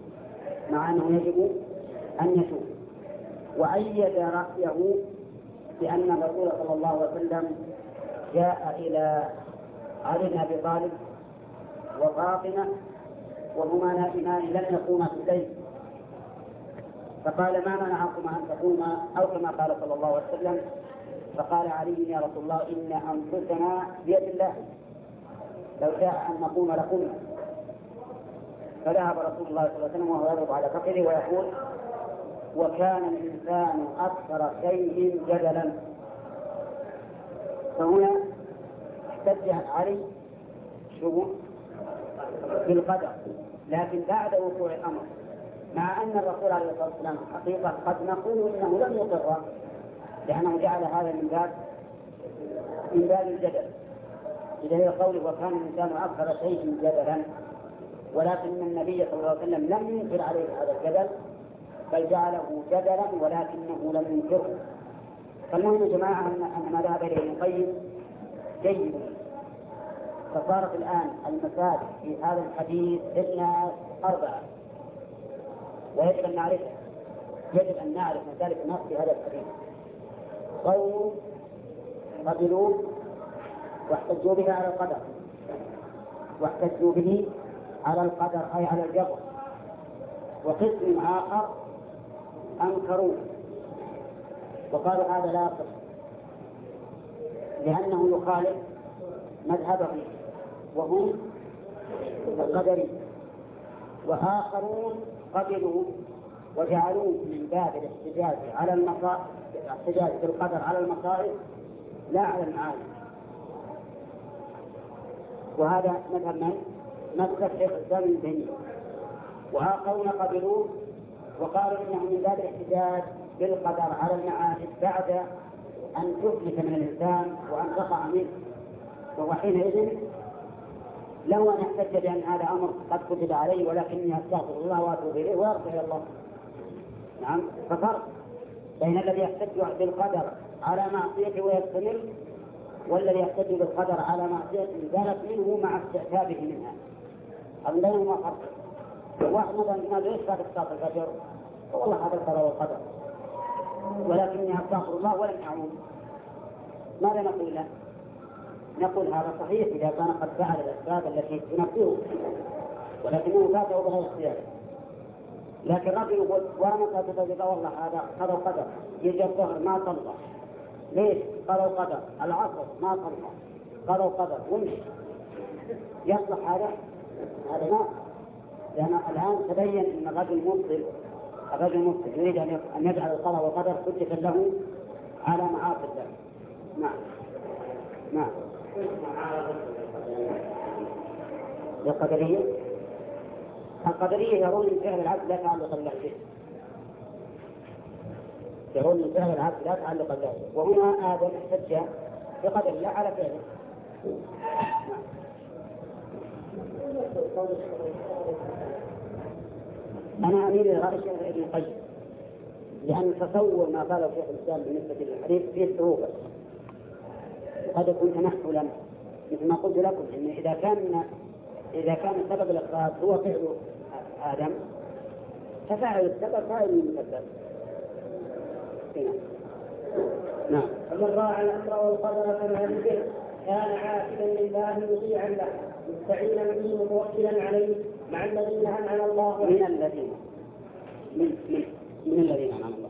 أن يتوب. وأيد رأيه بأن الرسول صلى الله عليه وسلم جاء إلى علي بن أبي طالب وفاطمة وهما نائمان لم يقوما في الليل، فقال ما منعكما أن تقوما، أو كما قال صلى الله عليه وسلم فقال علي يا رسول الله إن أنفسنا بيد الله لو شاء أن نقوم لقمنا. فذهب رسول الله صلى الله عليه وسلم وهو يضرب على فخذه ويقول وكان الإنسان أكثر شيء جدلا. فهنا احتج علي بالقدر، لكن بعد وقوع الأمر، مع أن الرسول عليه الصلاة والسلام حقيقة قد نقول إنه لم يقر، لأنه جعل هذا من باب الجدل، إذا هي قوله وكان الإنسان أكثر شيء جدلا، ولكن النبي صلى الله عليه وسلم لم ينكر عليه هذا الجدل بل جعله جدلا ولكنه لم ينكره. فالمهم يا جماعة أن ما ذهب إليه القيم جيد. فصارت الآن المسائل في هذا الحديث إثنى 4، ويجب أن نعرفها، يجب أن نعرف مسالك الناس في هذا الحديث. قوم قبلوا واحتجوا به على القدر، واحتجوا به على القدر أي على الجبر، وقسم آخر أنكروا وقالوا هذا لا يصح لأنه يخالف مذهبهم وهم القدري، وآخرون قبلوا وجعلوه من باب الاحتجاج على المصائب، الاحتجاج بالقدر على المصائب لا على المعاني. وهذا مذهب من؟ مذهب شيخ الإسلام ابن تيمية. وآخرون قبلوه وقالوا إنه من باب الاحتجاج بالقدر على المعاهد بعد أن تفلت من الإنسان وأن تقع منه، وهو حينئذ له أن يحتج بأن هذا أمر قد كتب عليه ولكني أستغفر الله وأتوب إليه ويرجع إلى الله. نعم، ففرق بين الذي يحتج بالقدر على معصيته ويستمر، والذي يحتج بالقدر على معصيته زالت منه مع استعتابه منها. أظن بينهما فرق. واحد مثلا ليش فاتت صلاة الفجر؟ والله هذا القدر والقدر، ولكني أستغفر الله ولم أعود. ماذا نقول له؟ نقول هذا صحيح إذا كان قد فعل الأسباب التي تنبهه، ولكنه فاته بغير اختيار. لكن رجل يقول وانا قد والله هذا قدر قدر، يجي الظهر ما صلى، ليش؟ قدر قدر. العصر ما صلى، قدر قدر، ومشي. يصلح هذا؟ هذا ما، لأن الآن تبين أن الرجل مسلم يريد أن يجعل القضاء والقدر حجة له على معاصي الله. نعم نعم. القدرية يرون أن فعل العبد لا تعلق له به، يرون أن فعل العبد لا تعلق له به، وهنا آدم احتج بقدر الله على فعله. أنا أميل إلى رأي ابن القيم، لأن تصور ما قاله شيخ الإسلام بالنسبة للحديث فيه صعوبة، وقد يكون تنحلا مثل ما قلت لكم، إن إذا كان سبب الإخراج هو فعل آدم ففعل السبب فاعل المسبب. نعم. ومن راعى الأمر والقدر كما ذكر كان عاقلا لله مطيعا له مستعينا به متوكلا عليه مع الذين أنعم الله من الذين أنعم الله.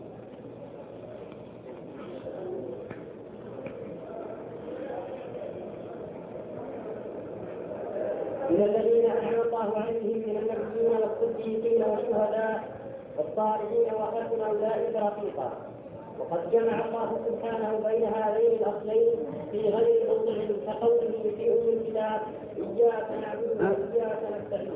من الذين أنعم الله عليهم من النبيين والصديقين والشهداء والصالحين وحسن أولئك رفيقا. وقد جمع الله سبحانه بين هذين الأصلين في غير موضع كقوله في أم الكتاب إياك نعبد وإياك نستعين.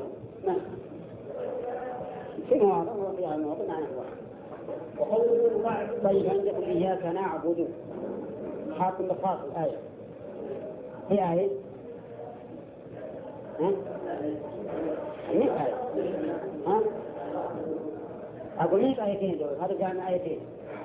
شنو هذا؟ هو في الموضوع عن الواحد. وقوله بعد طيب عندكم إياك نعبد حاكم بخاص الآية هي آية آية أقول لك آيتين دول، هذا جاءنا آيتين،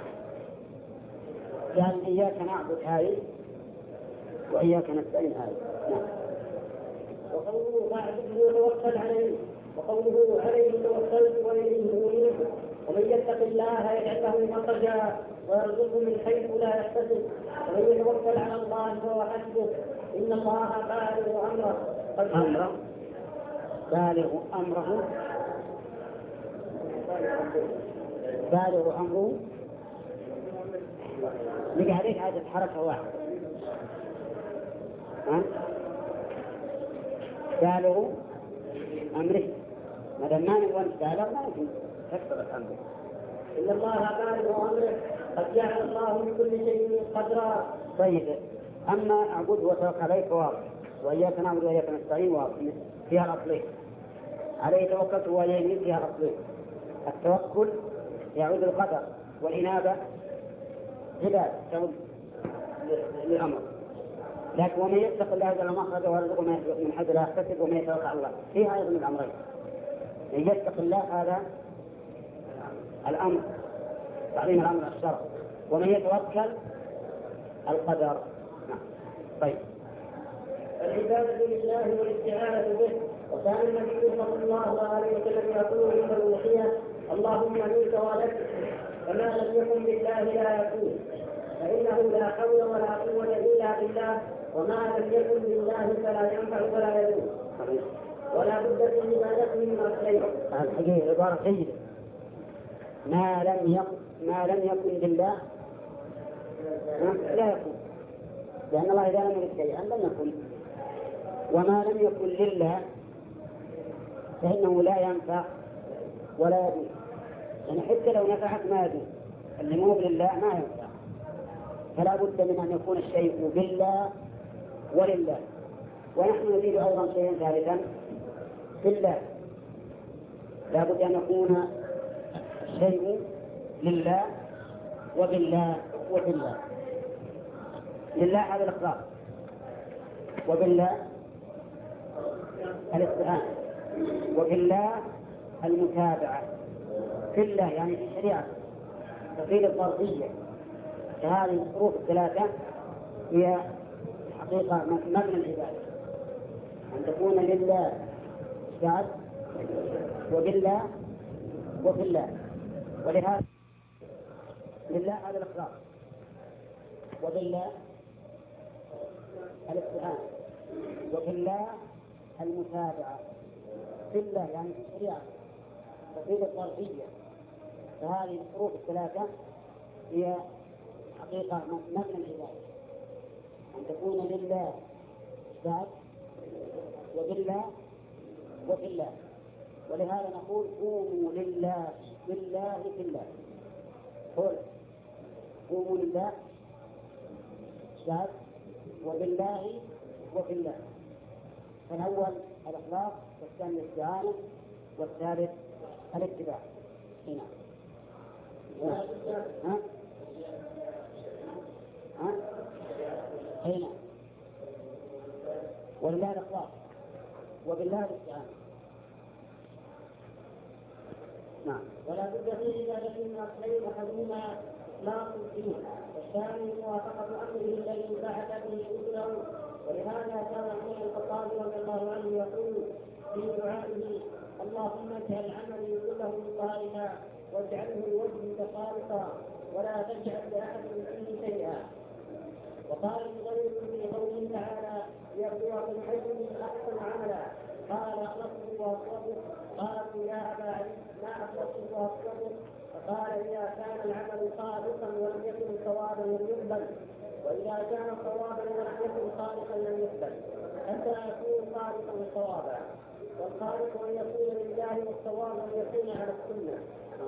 قال إياك نعبد آية وإياك نستعين آية. نعم. وقوله فاعبده وتوكل عليه، وقوله عليه توكلت وإليه أنيب. ومن يتق الله يجعل له مخرجا ويرزقه من حيث لا يحتسب ومن يتوكل على الله فهو حسبه إن الله بالغ أمره. بالغ أمره لقى عليك عادة حركة واحدة. بالغ أمره ما دام ما نقول بالغ ما يمكن تكتب الأمر. إن الله بالغ أمره قد جعل الله من كل شيء قدرا. طيب أما أعبد وتوكل عليك واضح، وإياك نعبد وإياك نستعين واضح فيها الأصلين، عليه توكلت وإليه فيها الأصلين. التوكل يعود القدر، والإنابة عبادة تعود للأمر. لكن ومن يتق الله جل مخرجه ويرزقه من حيث لا يحتسب ومن يتوكل على الله فيها أيضا الأمرين. من يتق الله هذا الأمر تعظيم الأمر الشرع، ومن يتوكل القدر. نعم. طيب العبادة لله والاستعانة به. وكان النبي صلى الله عليه وسلم يقول عند الوصية اللهم منك ولك، فما لم يكن بالله لا يكون، فإنه لا حول ولا قوة إلا بالله، وما لم يكن بالله فلا ينفع ولا يضر، ولا بد من عبادته من أصلين. الحقيقة عبارة جيدة. ما لم يكن بالله لا يكون، لأن الله إذا لم يرد شيئا لم يكن، وما لم يكن لله فإنه لا ينفع ولا يضر. يعني حتى لو نفعت ما يضر، اللي مو لله ما ينفع. فلا بد من أن يكون الشيء بالله ولله. ونحن نريد أيضا شيئا ثالثا بالله، لا بد أن يكون الشيء لله وبالله وبالله. لله هذا الإخلاص، وبالله الاستعانة، وفي الله المتابعة. في الله يعني في الشريعة تفيد الفرضية. فهذه الحروف الثلاثة هي حقيقة مبنى العبادة، أن تكون لله بعد وبالله وفي الله. ولهذا لله هذا الإخلاص، وبالله الاستعانة، وفي الله المتابعة. في الله يعني في الشريعة تفيد الفرضية. فهذه الحروف الثلاثة هي حقيقة مبنى العبادة، أن تكون لله بعد وبالله وفي الله. ولهذا نقول قوموا لله بالله في الله. قوموا لله بعد وبالله وفي الله. فالأول الإخلاص، والثاني الاستعانة، والثالث الاتباع. هنا هنا ولله الإخلاص وبالله الاستعانة. نعم. ولا بد في عبادة من أصلين، أحدهما إطلاق الدين، والثاني موافقة أمره الذي بعث به رسله. ولهذا كان عمر الخطاب رضي الله عنه يقول في دعائه: اللهم اجعل عملي كله صالحا واجعله لوجهك خالصا ولا تجعل لأحد فيه شيئا. وقال الغير في قوله تعالى: ليبلوكم أيكم أحسن عملا. قال أخلصه وأصوبه. قالوا يا أبا علي ما أخلصه وأصوبه؟ فقال: إذا كان العمل خالصا ولم يكن صوابا لم يقبل، وإذا كان صوابا ولم يكن خالصا لم يقبل. حتى يكون خالصا صوابا، والخالق أن يكون لله والصواب أن يكون على السنة.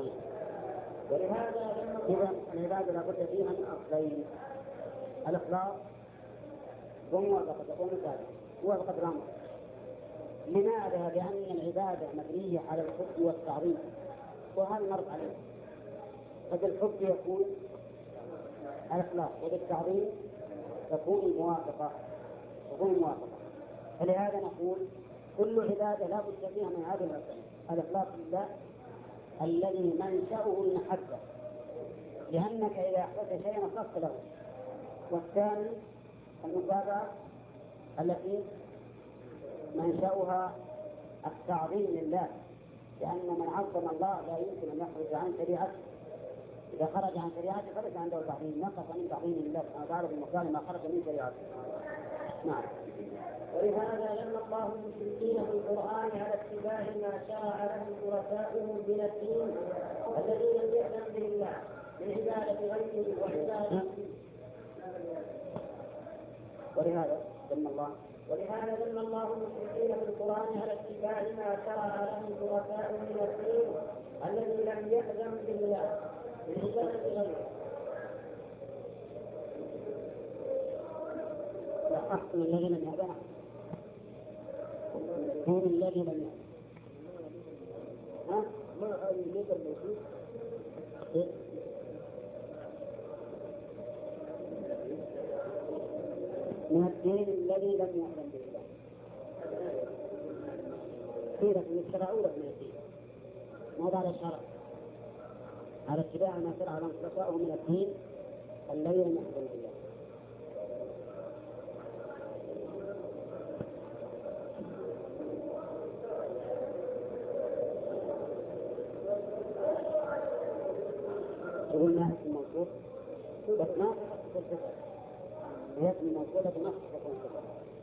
ولهذا إذا العبادة لابد فيها من أصلين: الإخلاص وموافقة الأمر. لماذا؟ لأن العبادة مبنية على الحب والتعظيم، وهذا مر عليه. فبالحب يكون الإخلاص، وبالتعظيم تكون الموافقة. فلهذا نقول كل عبادة لا بد فيها من هذه الأصلين: الإخلاص لله الذي منشأه المحبة، لأنك إذا أحدثت شيئا أخلصت له. والثاني المتابعة التي منشأها التعظيم لله، لأن من عظم الله لا يمكن أن يخرج عن شريعته. إذا خرج عن شريعته خرج عنده تعظيم، نقص من تعظيم الله سبحانه وتعالى بمقدار ما خرج من شريعته. نعم. ولهذا لم الله المشركين في القرآن على اتباع ما شرع لهم شركاؤهم من الدين الذي لم يأذن به الله من عبادة غيره وعبادة. ولهذا ذم الله المشركين في القرآن على اتباع ما شرع لهم شركاؤهم من الدين الذي لم يأذن به الله من عبادة غيره. أحسن الذي لم يأذن هو الذي لم يأذن. ما هذه اللغة الموجودة من الدين الذي لم يأذن به الله. قيل يشرعوا لك من الدين، ما بعد الشرع، على اتباع ما شرع لهم شركاؤه من الدين الذي لم يأذن به الله. يقول ما اسم موصول بس ما تكون صفة، هي اسم موصولة ما تكون صفة.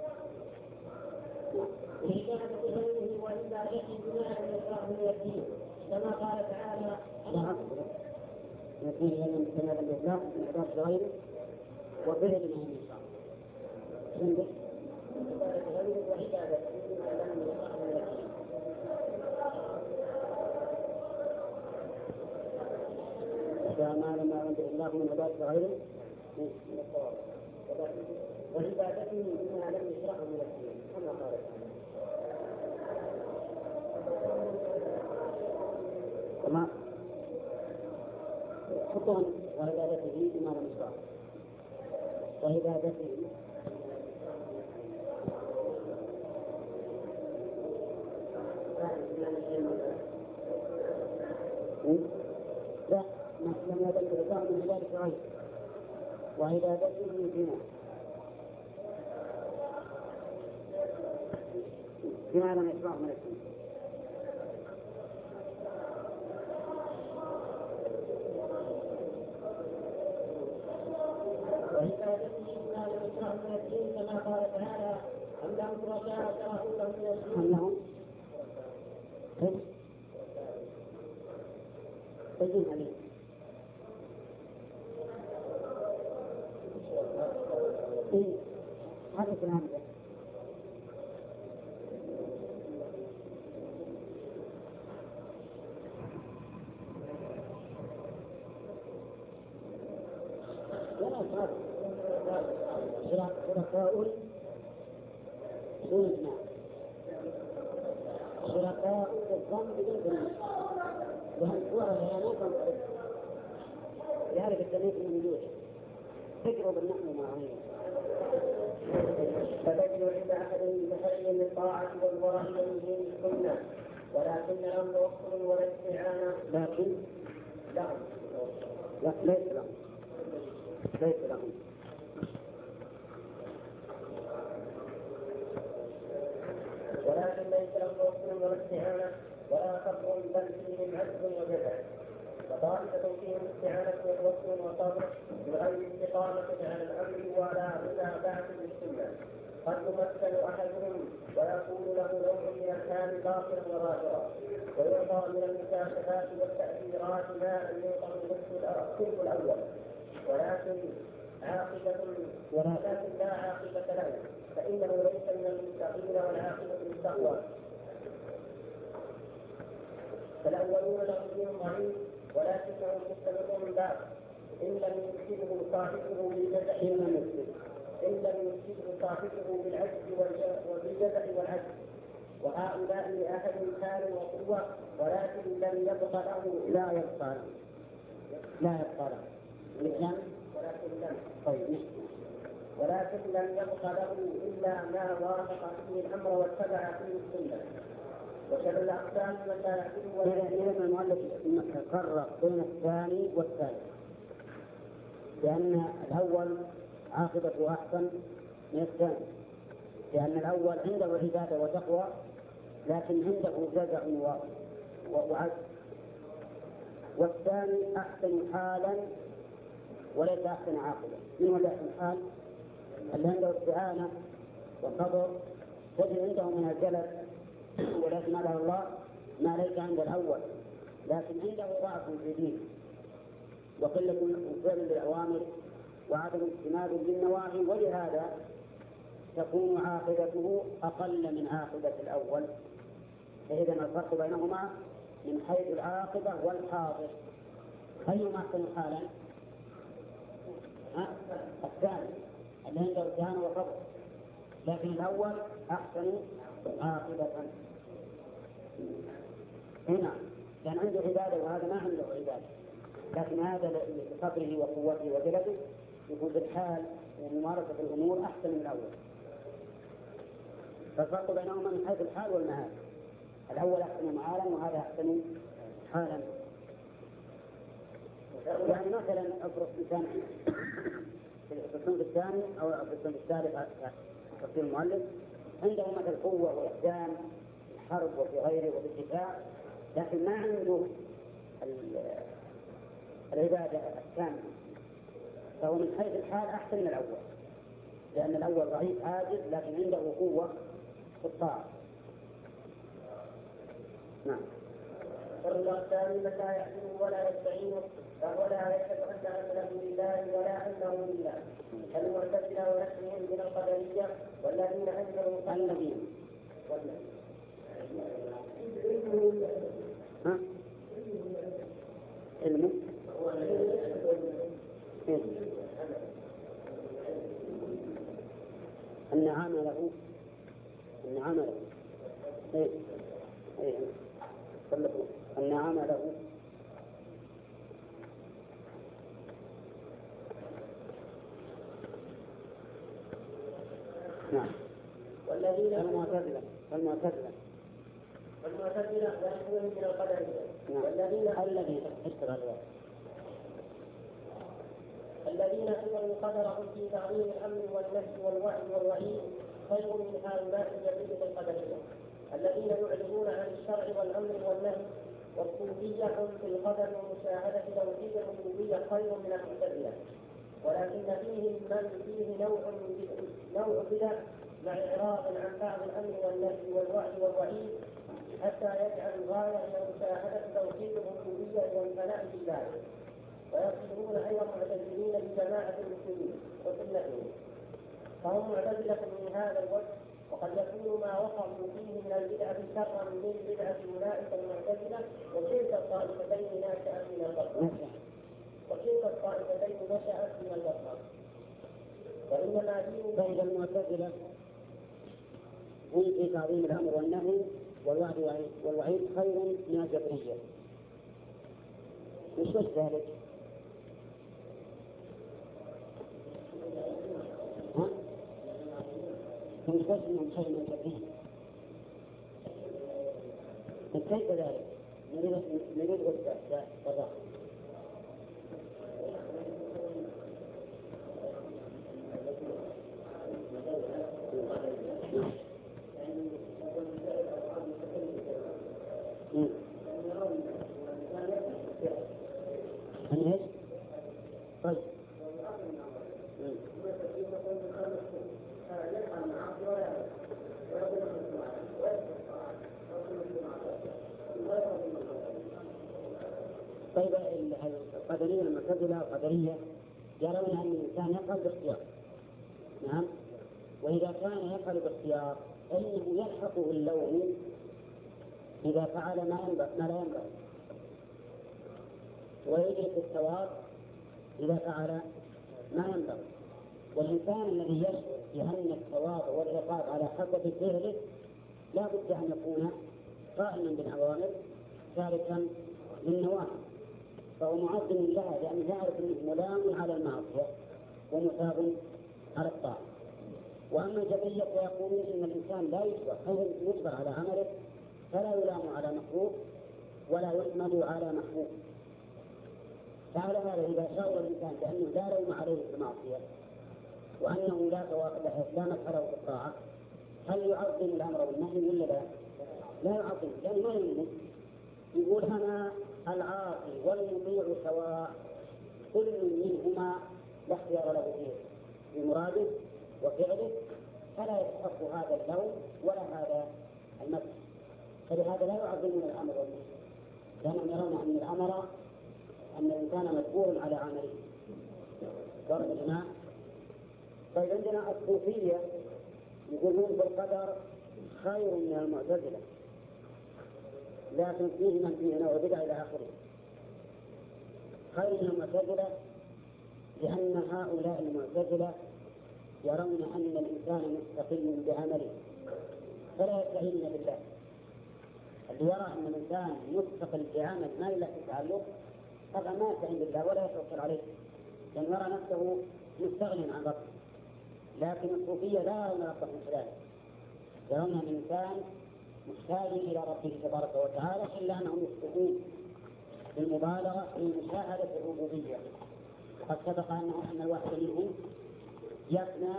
وإجابة غيره وعبادته بما لم يشرعه من الدين، كما قال تعالى: من الدين الذي كما لم يشرعه من عبادة غيره وفعل ما لم يشرعه. عندك عبادة غيره وعبادته بما لم يشرعه من الدين. ما لم يعلم به الله من عبادة غيره من الصواب، وعبادته بما لم يشرعه من الدين، كما قال تعالى. كما حكم وعبادته بما لم يشرعه، وعبادته لا لم يبلغ الله من ذلك غير وعبادته فيما لم يسمعه من السنة. وعبادته فيما لم يسمعه من الدين كما قال تعالى أم لهم شركاء شرعوا لهم من الدين أنهم بين عليه هذا الكلام ده ولا صار شركاء سنة شركاء الظن بالظن وهالصورة هي ما تنطلق لهذا التلميذ الممدوح تقرب النحو مع غيره فبدل عند أحد بحي للطاعة والورع والدين السنة ولكن الأمر وصل ولا استعانة لكن لهم لا ليس لهم ليس لهم ولكن ليس لهم وصل ولا استعانة ولا صبر بل فيهم عجز وجزع وطائفة فيهم استعانة ووصل وصبر بغير استقامة على الأمر ولا متابعة للسنة قد يمثل أحدهم ويكون له نوع من الحال باطلا وظاهرا ويعطى من المكاشفات والتأثيرات ما لم يعطى الصنف الأول ولكن لا عاقبة له فإنه ليس من المتقين والعاقبة للتقوى فالأولون لهم دين ضعيف ولكنهم مستمرون بعد إن لم يفسده صاحبه بالجزع وبالجزع والعجز وهؤلاء لأحدهم حال وقوة ولكن لم يبق له لا يبقى له ولكن لم يبق له إلا ما وافق فيه الأمر واتبع فيه السنة وشر الأقسام إذا المؤلف فرق بين الثاني والثالث لأن الأول عاقبته أحسن من الثاني لأن الأول عنده عبادة وتقوى لكن عنده جزع وعجز والثاني أحسن حالا وليس أحسن عاقبة. من هو أحسن حال؟ اللي عنده استعانة وصبر تجد عنده من الجلد ولكن على الله ما ليس عند الأول لكن عنده ضعف في دينه وقلة فعل للأوامر وعدم اجتناب للنواهي ولهذا تكون عاقبته أقل من عاقبة الأول. فإذا الفرق بينهما من حيث العاقبة والحاضر أيهما أحسن حالا؟ الثاني اللي عنده استعانة وصبر لكن الأول أحسن عاقبة. هنا كان عنده عبادة وهذا ما عنده عبادة لكن هذا لصبره وقوته وجلده يكون بالحال وممارسة الأمور أحسن من الأول. فالفرق بينهما من حيث الحال والمآل الأول أحسن معالا وهذا أحسن حالا. يعني مثلا أفرض إنسان في الصنف الثاني أو في الصنف الثالث تفسير المؤلف عنده مثل قوة وإحسان الحرب وفي غيره وفي الدفاع لكن ما عنده العبادة الثانية فهو من حيث الحال أحسن من الأول لأن الأول ضعيف عاجز لكن عنده قوة في الطاعة. نعم. والثاني متى يحسن ولا يستعين فهو لا يشهد أنه لله ولا أنه لله المعتزلة ونحنهم من القدرية والذين أنكروا الذين علم أن عمله أن عمله نعم. والذين المعتزلة ونحن من القدرية والذين الذين اشتغل الذين كفروا قدرهم في تعظيم الامر والنهي والوعد والوعيد خير من هؤلاء الجبرية القدرية الذين يعرضون عن الشرع والامر والنهي. والصوفية في القدر ومشاهدة توحيد الربوبية خير من المعتزلة، ولكن فيهم من فيه نوع بدع مع إعراض عن بعض الأمر والنهي والوعد والوعيد حتى يجعل الغاية إلى مشاهدة توحيد الربوبية والفناء في ذلك. ويصيرون أيضا معتزلين بجماعة المسلمين وسنتهم، فهم معتزلة من هذا الوجه. وقد يكون ما وقعوا فيه من البدعة شرا من بدعة أولئك المعتزلة، وكلتا الطائفتين نشأت من البطل. وإنما فإذا المعتزلة هم في تعظيم الأمر والنهي والوعد والوعيد خير من الجبرية. وش ذلك؟ هم قسم خير من الجبرية. كيف ذلك؟ نريد وضع. طيب. طيب القدرية المعتزلة القدرية يرون أن الإنسان يفعل باختيار. نعم. وإذا كان يفعل باختيار فإنه يلحقه اللوم إذا فعل ما لا ينبغي، ويدرك الثواب إذا فعل ما ينبغي. والإنسان الذي يشعر بأن الثواب والعقاب على حسب فعله لا بد أن يكون قائما بالأوامر تاركا للنواهي، فهو معظم لها لأنه يعرف أنه ملام على المعصية ومثاب على الطاعة. وأما الجبرية فيقولون إن الإنسان لا يجبر على عمله، فلا يلام على مكروه ولا يحمد على محمود. فعلى هذا إذا شعر الإنسان بأنه لا لوم عليه في المعصية وأنه لا مدخله في الطاعة، هل يعظم الأمر والنهي ولا لا؟ لا يعظم، لأنه ما يؤمن. يقول أنا العاصي والمطيع سواء، كل منهما لا اختيار له فيه بمراده وفعله، فلا يستحق هذا اللوم ولا هذا المدح. فلهذا لا يعظمون الأمر والنهي، لأنهم يرون أن الأمر أن الإنسان مجبور على عمله. ضرب الإمام. طيب عندنا الصوفية يقولون بالقدر خير من المعتزلة، لكن فيه من فيه نوع بدع إلى آخره. خير من المعتزلة لأن هؤلاء المعتزلة يرون أن الإنسان مستقل بعمله فلا يستعين بالله. اللي يرى أن الإنسان مستقل بعمل ما له تعلق هذا ما يستعين بالله ولا يتوكل عليه، لأن يرى نفسه مستغني عن ربه. لكن الصوفية لا يرون ربه من خلاله، يرون أن الإنسان محتاج إلى ربه تبارك وتعالى، إلا أنهم يخطئون بالمبالغة في مشاهدة الربوبية. وقد سبق أن الواحد منهم يفنى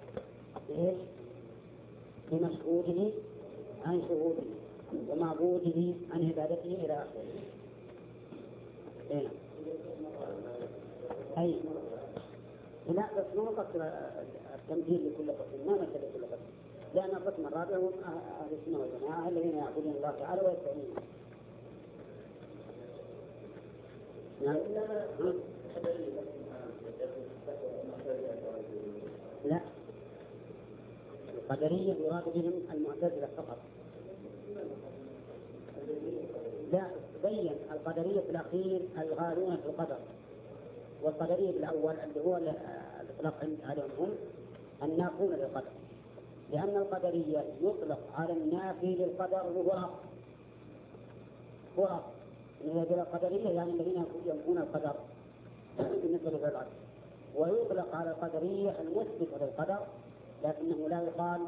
بمشهوده عن شهوده ومعبوده عن عبادته إلى آخره. أي لا، بس ما نقصر التمثيل لكل قسم، ما مثل لكل قسم، لأن القسم الرابع هم أهل السنة والجماعة الذين يعبدون الله تعالى ويستعينون. لا، القدرية يراد بهم المعتزلة فقط. لا، بين القدرية في الأخير الغالون في القدر، والقدرية الأول اللي هو الإطلاق عليهم هم النافون للقدر، لأن القدرية يطلق على النافي للقدر وهو هو إذا القدرية يعني الذين ينفون القدر بالنسبة للعبد، ويطلق على القدرية المثبت للقدر لكنه لا يقال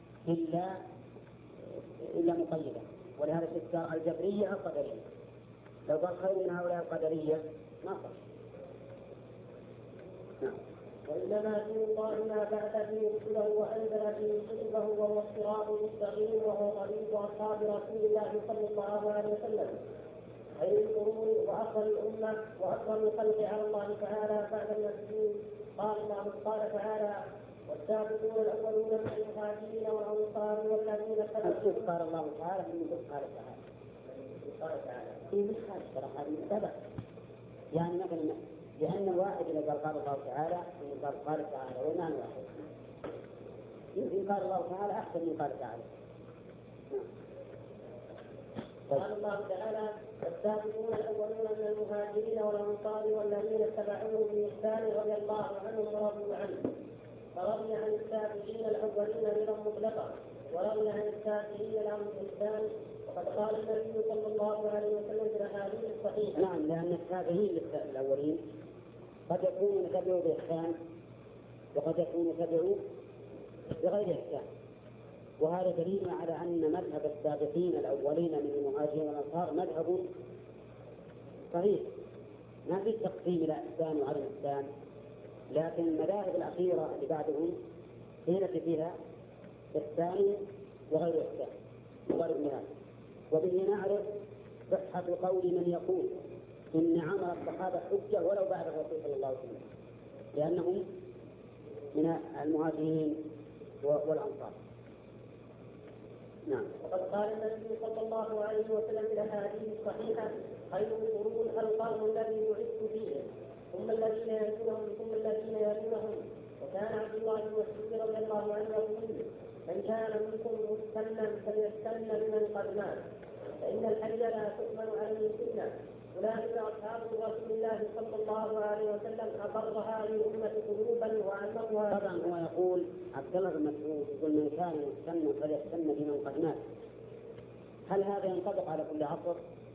إلا مقيدا. ولهذا تذكر الجبرية القدرية، لو قال خير من هؤلاء القدرية ما صح. نعم. وإنما دين الله ما بعث فيه رسله وأنزل فيه كتبه وهو الصراط المستقيم وهو طريق أصحاب رسول الله صلى الله عليه وسلم خير القرون وأفضل الأمة وأفضل الخلق على الله تعالى بعد النبيين. قال تعالى والسابقون الأولون من المهاجرين والأنصار والذين اتبعوهم. قال الله تعالى قال تعالى في مشكلة ترى هذه سبب يعني مثلا لأن الواحد إذا قال الله تعالى قال تعالى ومعنى واحد يمكن قال الله تعالى أحسن من قال تعالى. قال الله تعالى والسابقون الأولون من المهاجرين والأنصار والذين اتبعوهم بإحسان رضي الله عنهم ورضوا عنه. فرضي عن السابقين الأولين رضا مطلقا ورضي عن السابقين لهم بإحسان. وقد قال النبي صلى الله عليه وسلم في الأحاديث الصحيحة. نعم لأن السابقين الأولين قد يكونوا تبعوا بإحسان وقد يكونوا تبعوا بغير إحسان، وهذا دليل على أن مذهب السابقين الأولين من المهاجرين والأنصار مذهب صحيح ما في تقسيم إلى إحسان وعدم إحسان، لكن المذاهب الأخيرة اللي بعدهم هي التي فيها إحسان وغير إحسان وغير مناسب. وبه نعرف صحة قول من يقول إن عمل الصحابة حجة ولو بعد الرسول صلى الله عليه وسلم لأنهم من المهاجرين والأنصار. نعم. وقد قال النبي صلى الله عليه وسلم في الأحاديث الصحيحة خير القرون القرن الذي بعثت فيه ثم الذين يلونهم ثم الذين يلونهم. وكان عبد الله بن مسعود رضي الله عنه يقول من كان منكم مستنا فليستن بمن قد مات فإن الحي لا تؤمن عليه الفتنة. أولئك أصحاب رسول الله صلى الله عليه وسلم أقرها للأمة قلوبا وعلمها. طبعا هو يقول عبد الله بن مسعود يقول من كان مستنا فليستن بمن قد مات. هل هذا ينطبق على كل عصر؟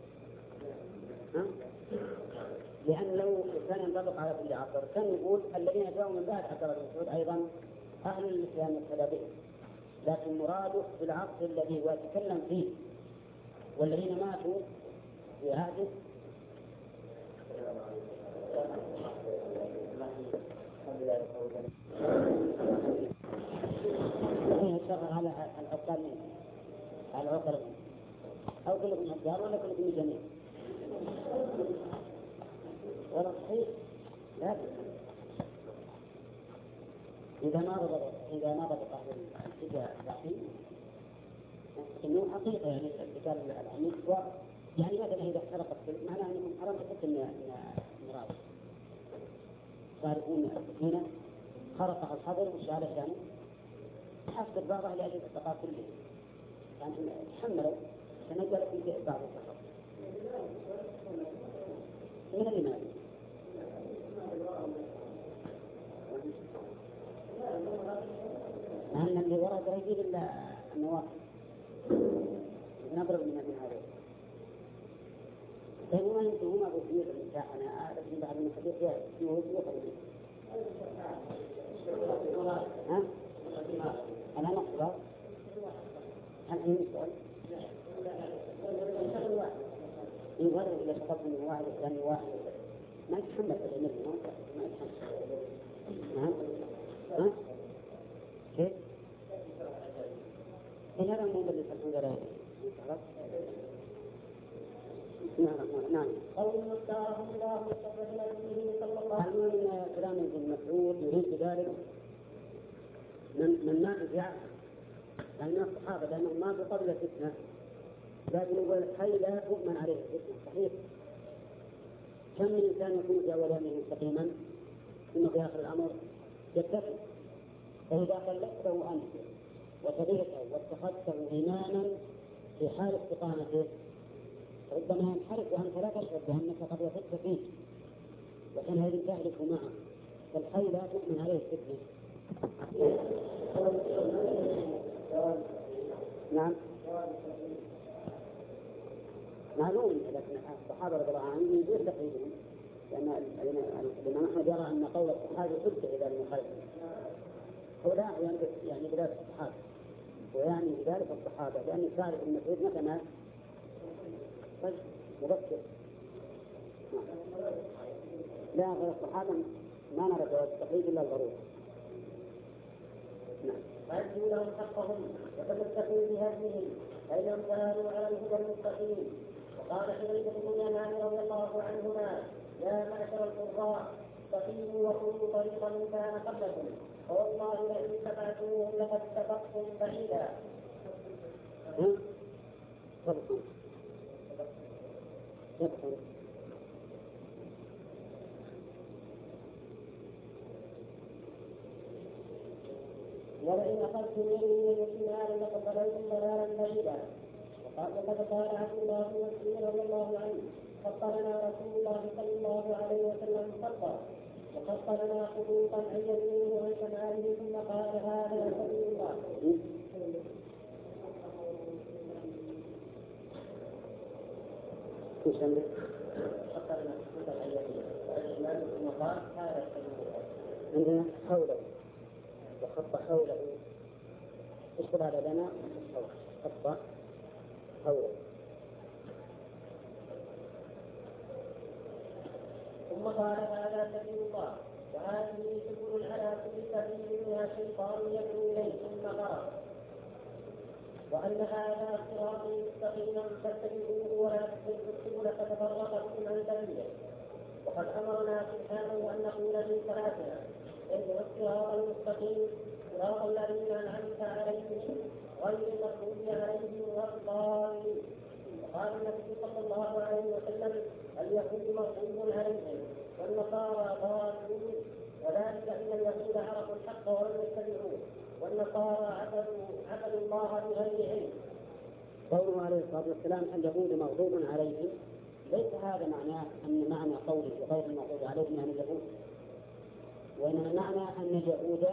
لأن لو كان ينطبق على كل عصر كان يقول الذين جاءوا من بعد عبد الله بن مسعود أيضا أهل الإسلام والسلام، لكن مراده في العصر الذي هو يتكلم فيه والذين ماتوا في هذه الشغل على العقال على العقل أو كلكم عقال ولا كلكم جميع ولا صحيح. لكن إذا ما ضبط الاتجاه الصحيح إنه حقيقة يعني الاتجاه العميق يعني مثلا إذا احترقت معناه أنهم حرام تحت من المراد صارقون هنا خرق الحضر وش على شانه حسب بعضها لأجل الثقافة كله يعني تحملوا تنزل في بعض الثقافة من اللي مات لأن اللي وراء يجيب إلا النواقص نضرب من هذا فهو ينتهون أبو كبير النساء أنا أعرف من بعد من حديث يهود وخليل ها؟ أنا نقصد هل في سؤال؟ يورد إلى تقدم واحد الثاني واحد ما يتحمل النبي ما يتحمل ها؟ كيف؟ إن هذا الموضوع اللي تحمل عليه نعم. قول مختارهم الله مستقبل نبيه صلى الله عليه وسلم. هل من كلام ابن مسعود يريد بذلك من مات في عهد يعني من الصحابة لأنهم ماتوا قبل الفتنة لكن يقول الحي لا تؤمن عليه الفتنة صحيح. كم من إنسان يكون في أول يومه مستقيما ثم في آخر الأمر يتفق فإذا خلقته أنت وتبعته واتخذته إماما في حال استقامته ربما ينحرف وأنت لا تشعر بأنك قد وثقت فيه وحينئذ تهلك معه فالحي لا تؤمن عليه الفتنة. نعم معلوم لكن الصحابة رضي الله عنهم يجوز تقليدهم لأن الإمام أحمد يرى أن قول الصحابة حجة إذا لم يخالف هو لا يعني بذلك الصحابة ويعني بذلك الصحابة لأن تعرف أن مسعود متى مات طيب مبكر لا غير الصحابة ما نرى جواز التقليد إلا الضرورة. نعم. وأدوا لهم حقهم وتمسكوا بهديهم فإنهم كانوا على الهدى المستقيم. وقال حذيفة بن اليمان رضي الله عنهما: يا معشر القراء استقيموا وكونوا طريقا من كان قبلكم، فوالله لئن اتبعتموهم لقد سبقتم بعيدا. ولئن أخذتم يمينا وشمالا لقد ضللتم ضلالا بعيدا. وقد قال عبد الله بن مسعود رضي الله عنه: خط لنا رسول الله صلى الله عليه وسلم خطا، وخط لنا خطوطا عن يمينه وعن شماله، ثم قال: هذا سبيل الله. خط لنا خطوطا عن يمينه وعن شماله، ثم قال: هذا سبيل الله. عندنا حوله وخط حوله. ايش هذا لنا؟ خط حوله. ثم قال: هذا سبيل الله، وهذه سبل على كل سبيل منها شيطان يدعو اليه. ثم قال: وان هذا صراطي مستقيما فاتبعوه ولا تتبعوا السبل فتفرق بكم عن سبيله. وقد امرنا سبحانه ان نقول في صلاتنا: اهدنا الصراط المستقيم صراط الذين انعمت عليهم غير المغضوب عليهم ولا الضالين. وقال النبي صلى الله عليه وسلم: اليهود مغضوب عليهم والنصارى ضالون، وذلك ان اليهود عرفوا الحق ولم يتبعوه، والنصارى عبدوا الله بغير علم. قوله عليه الصلاة والسلام اليهود مغضوب عليهم، ليس هذا معناه أن معنى قوله غير المغضوب عليهم يعني اليهود، وإنما معنى أن اليهود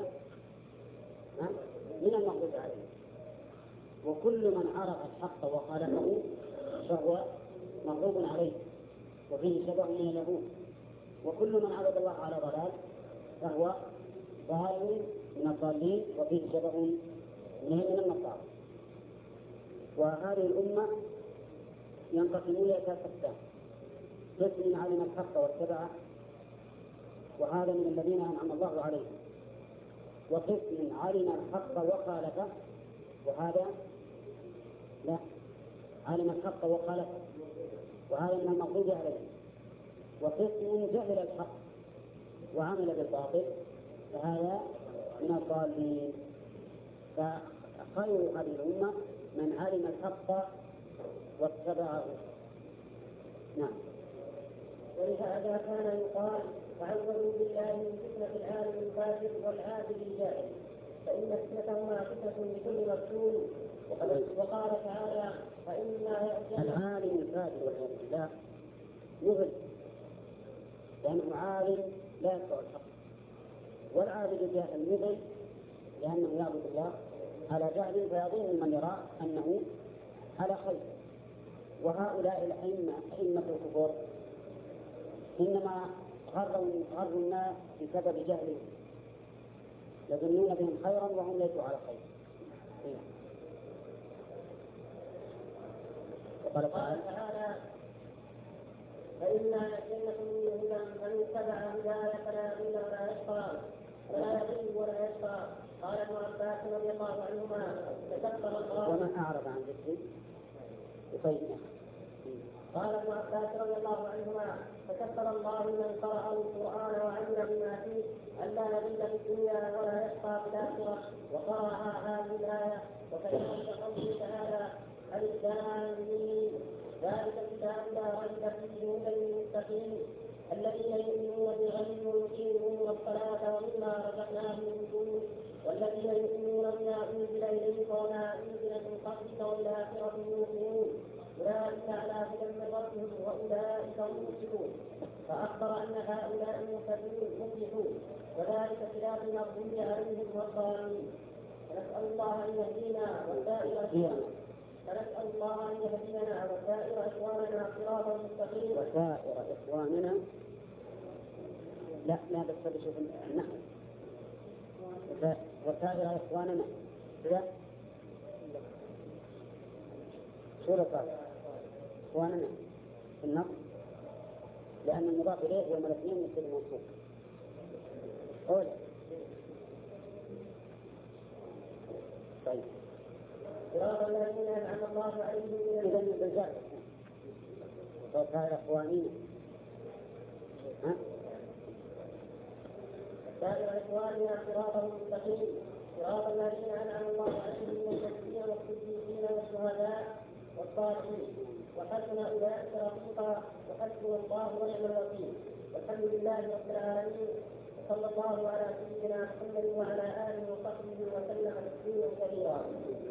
من المغضوب عليهم، وكل من عرف الحق وخالفه فهو مغضوب عليه وفيه شبه من اليهود، وكل من عبد الله على ضلال فهو ضال من الضالين وفيه شبه من النصارى. وهذه الأمة ينقسمون إلى ثلاثة أقسام: قسم علم الحق واتبعه وهذا من الذين أنعم الله عليهم، وقسم علم الحق وخالفه وهذا لا علم الحق وخالفه وهذا من المغضوب عليهم، وقسم جهل الحق وعمل بالباطل فهذا من الضالين. فخير هذه الأمة من علم الحق واتبعه. نعم. ولهذا كان يقال: تعوذوا بالله من فتنة العالم الفاجر والعابد الجاهل، فإن فتنتهما فتنة لكل مفتون. وقال تعالى: فإما العالم الفاجر والعياذ بالله مغل، لأنه عالم لا يتبع الحق، والعابد الجاهل مغل لأنه يعبد الله على جهل فيظن من يراه أنه على خير. وهؤلاء أئمة الكفر إنما غروا الناس بسبب جهلهم، يظنون بهم خيرا وهم ليسوا على خير. وقال تعالى: فإنا جنة من هدى من اتبع هدايا فلا يضل ولا يشقى ولا يشقى. قال ابن عباس رضي الله عنهما: تكبر الله. ومن أعرض عن ذكري يفيده. قال ابن عباس رضي الله عنهما: تكبر الله من قرأ القرآن وعمل بما فيه ألا يضل في الدنيا ولا يشقى في الآخرة. وقرأ هذه الآية: وكلمة قوله تعالى: الإسلام ذلك الكتاب لا ريب فيه هدى للمتقين الذين يؤمنون بالغيب ويقيمون الصلاة ومما رزقناهم ينفقون والذين يؤمنون بما أنزل إليك وما أنزل من قبلك والآخرة يوقنون أولئك على هدى من ربهم وأولئك هم المفلحون. فأخبر أن هؤلاء المفلحون وذلك خلاف المغضوب عليهم والضالين. فنسأل الله أن يهدينا وسائر إخواننا صراطا مستقيما. وسائر إخواننا لا بس بشوف النحو. وسائر إخواننا كذا سورة إخواننا في النص، لأن المضاف إليه هو الاثنين مثل المنصوب، قول. طيب. صراط الذين أنعم الله عليهم. إذا بالجر. وصار إخوانين. ها؟ سائر إخواننا صراطهم المستقيم صراط الذين أنعم الله عليهم من النبيين والصديقين والشهداء والصالحين وحسن أولئك رفيقا وحسبنا الله ونعم الوكيل والحمد لله رب العالمين وصلى الله على سيدنا محمد وعلى آله وصحبه وسلم تسليما كثيرا.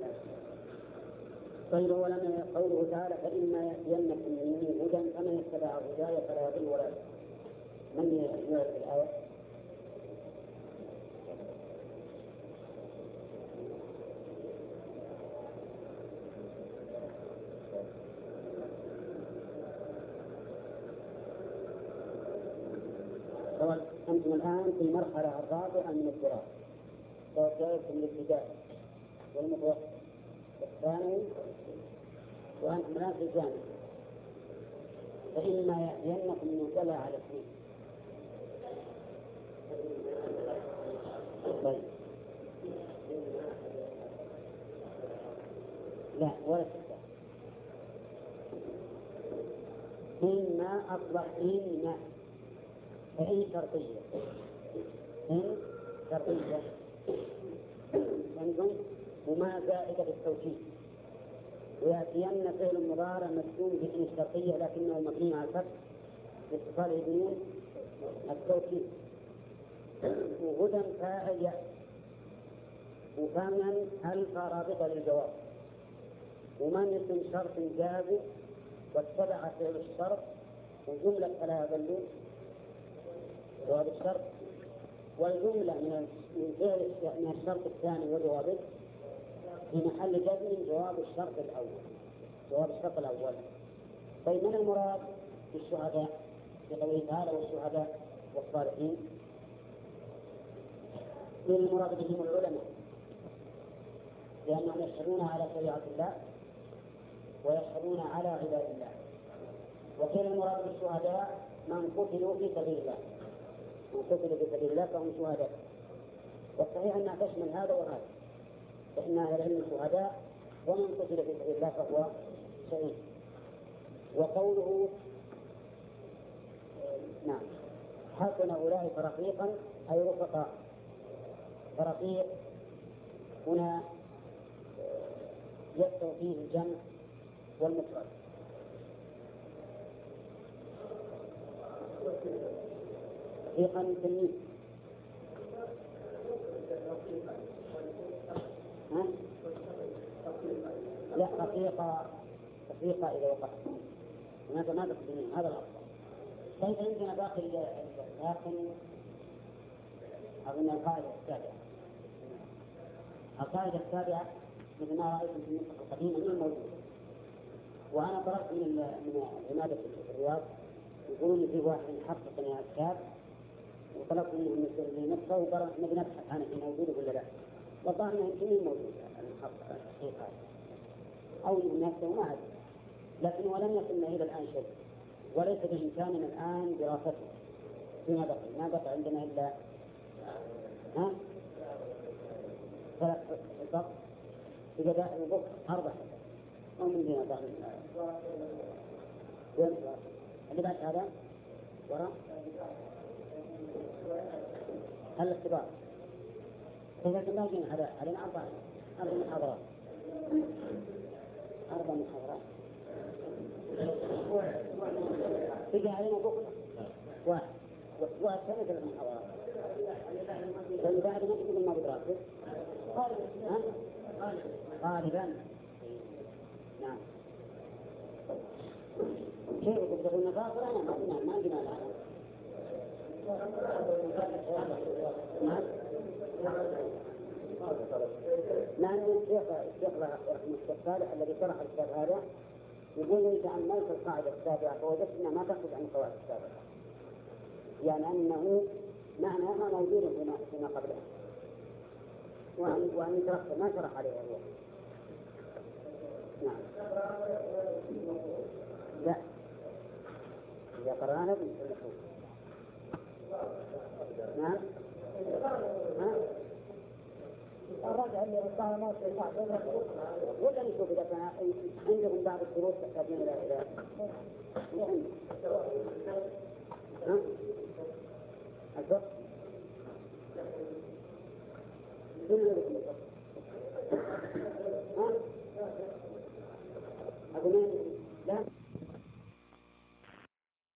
طيب ولما قوله تعالى فإما يأتينكم مني هدى فمن اتبع هداي فلا يضل ولا يشقى. من يعرف الآية؟ أنتم الآن في المرحلة الرابعة من الدراسة، توجهتم الابتدائي والمتوسط والثانوي وأنتم الآن في الجامعة. فإما يأتينكم من هدى على اثنين. طيب. لا ولا شك. إما أصبح إما فإن شرطية. إن شرطية عندهم وما زائدة بالتوكيد. ويأتين فعل مضارع مجزوم بإن الشرطية لكنه مبني على الفتح لاتصاله بنون التوكيد. وغدا فاعل يأتي وثامنا ألف رابطة للجواب. ومن اسم شرط جاز واتبع فعل الشرط وجملة فلا يضل جواب الشرط. والجملة من الشرط الثاني وجوابه في محل جزم جواب الشرط الأول. طيب من المراد بالشهداء في قوله تعالى والشهداء والصالحين؟ من المراد بهم العلماء لأنهم يشهدون على شريعة الله ويشهدون على عباد الله. وكان المراد بالشهداء من قتلوا في سبيل الله، من قتلوا في سبيل الله فهم شهداء. والصحيح أنها تشمل هذا وهذا، فإن أهل العلم شهداء ومن قتل في سبيل الله فهو شهيد. وقوله نعم حسن أولئك رفيقا أي رفقاء. فرفيق هنا يستوي فيه الجمع والمفرد. رفيقا تلميذ. لا رفيقة إذا وقع هذا ما تقدمين هذا الأفضل. طيب عندنا داخل أظن القاعدة السابعة مثل ما رأيتم في النسخ القديمة من الموجود. وأنا طلبت من عمادة الرياض يقولون في واحد يحقق من الكتاب وطلبت منهم يسير لي نسخة وقالوا نبي نبحث عنه في موجود ولا لا. والظاهر أنه يمكن موجود المحقق الحقيقة أو نفسه ما أدري، لكن ولم يصلنا إلى الآن شيء وليس بإمكاننا الآن دراسته. فيما بقي ما بقي عندنا إلا ثلاث حصص إذا داخل البوك 4 أو من دين داخل اللي بعد هذا وراء الاختبار. إذا كنا جينا هذا علينا 4 محاضرات 4 محاضرات تجي علينا بكرة واحد سنة 3 محاضرات. لأن بعد ما تقول ما بدراسة غالبا نعم كيف تقدرون نفاصل؟ أنا ما عندنا الآن لأن الشيخ رحمه الصالح الذي شرح الكتاب هذا يقول إن تأملت القاعدة السابعة فوجدت أنها ما تخرج عن القواعد السابقة، يعني أنه معناها موجود فيما قبلها وأن تركت ما شرح عليه الروح. نعم لا إذا قرأنا بنقول نعم ولا نشوف إذا كان عندهم بعض الشروط تحتاجون إلى الفقه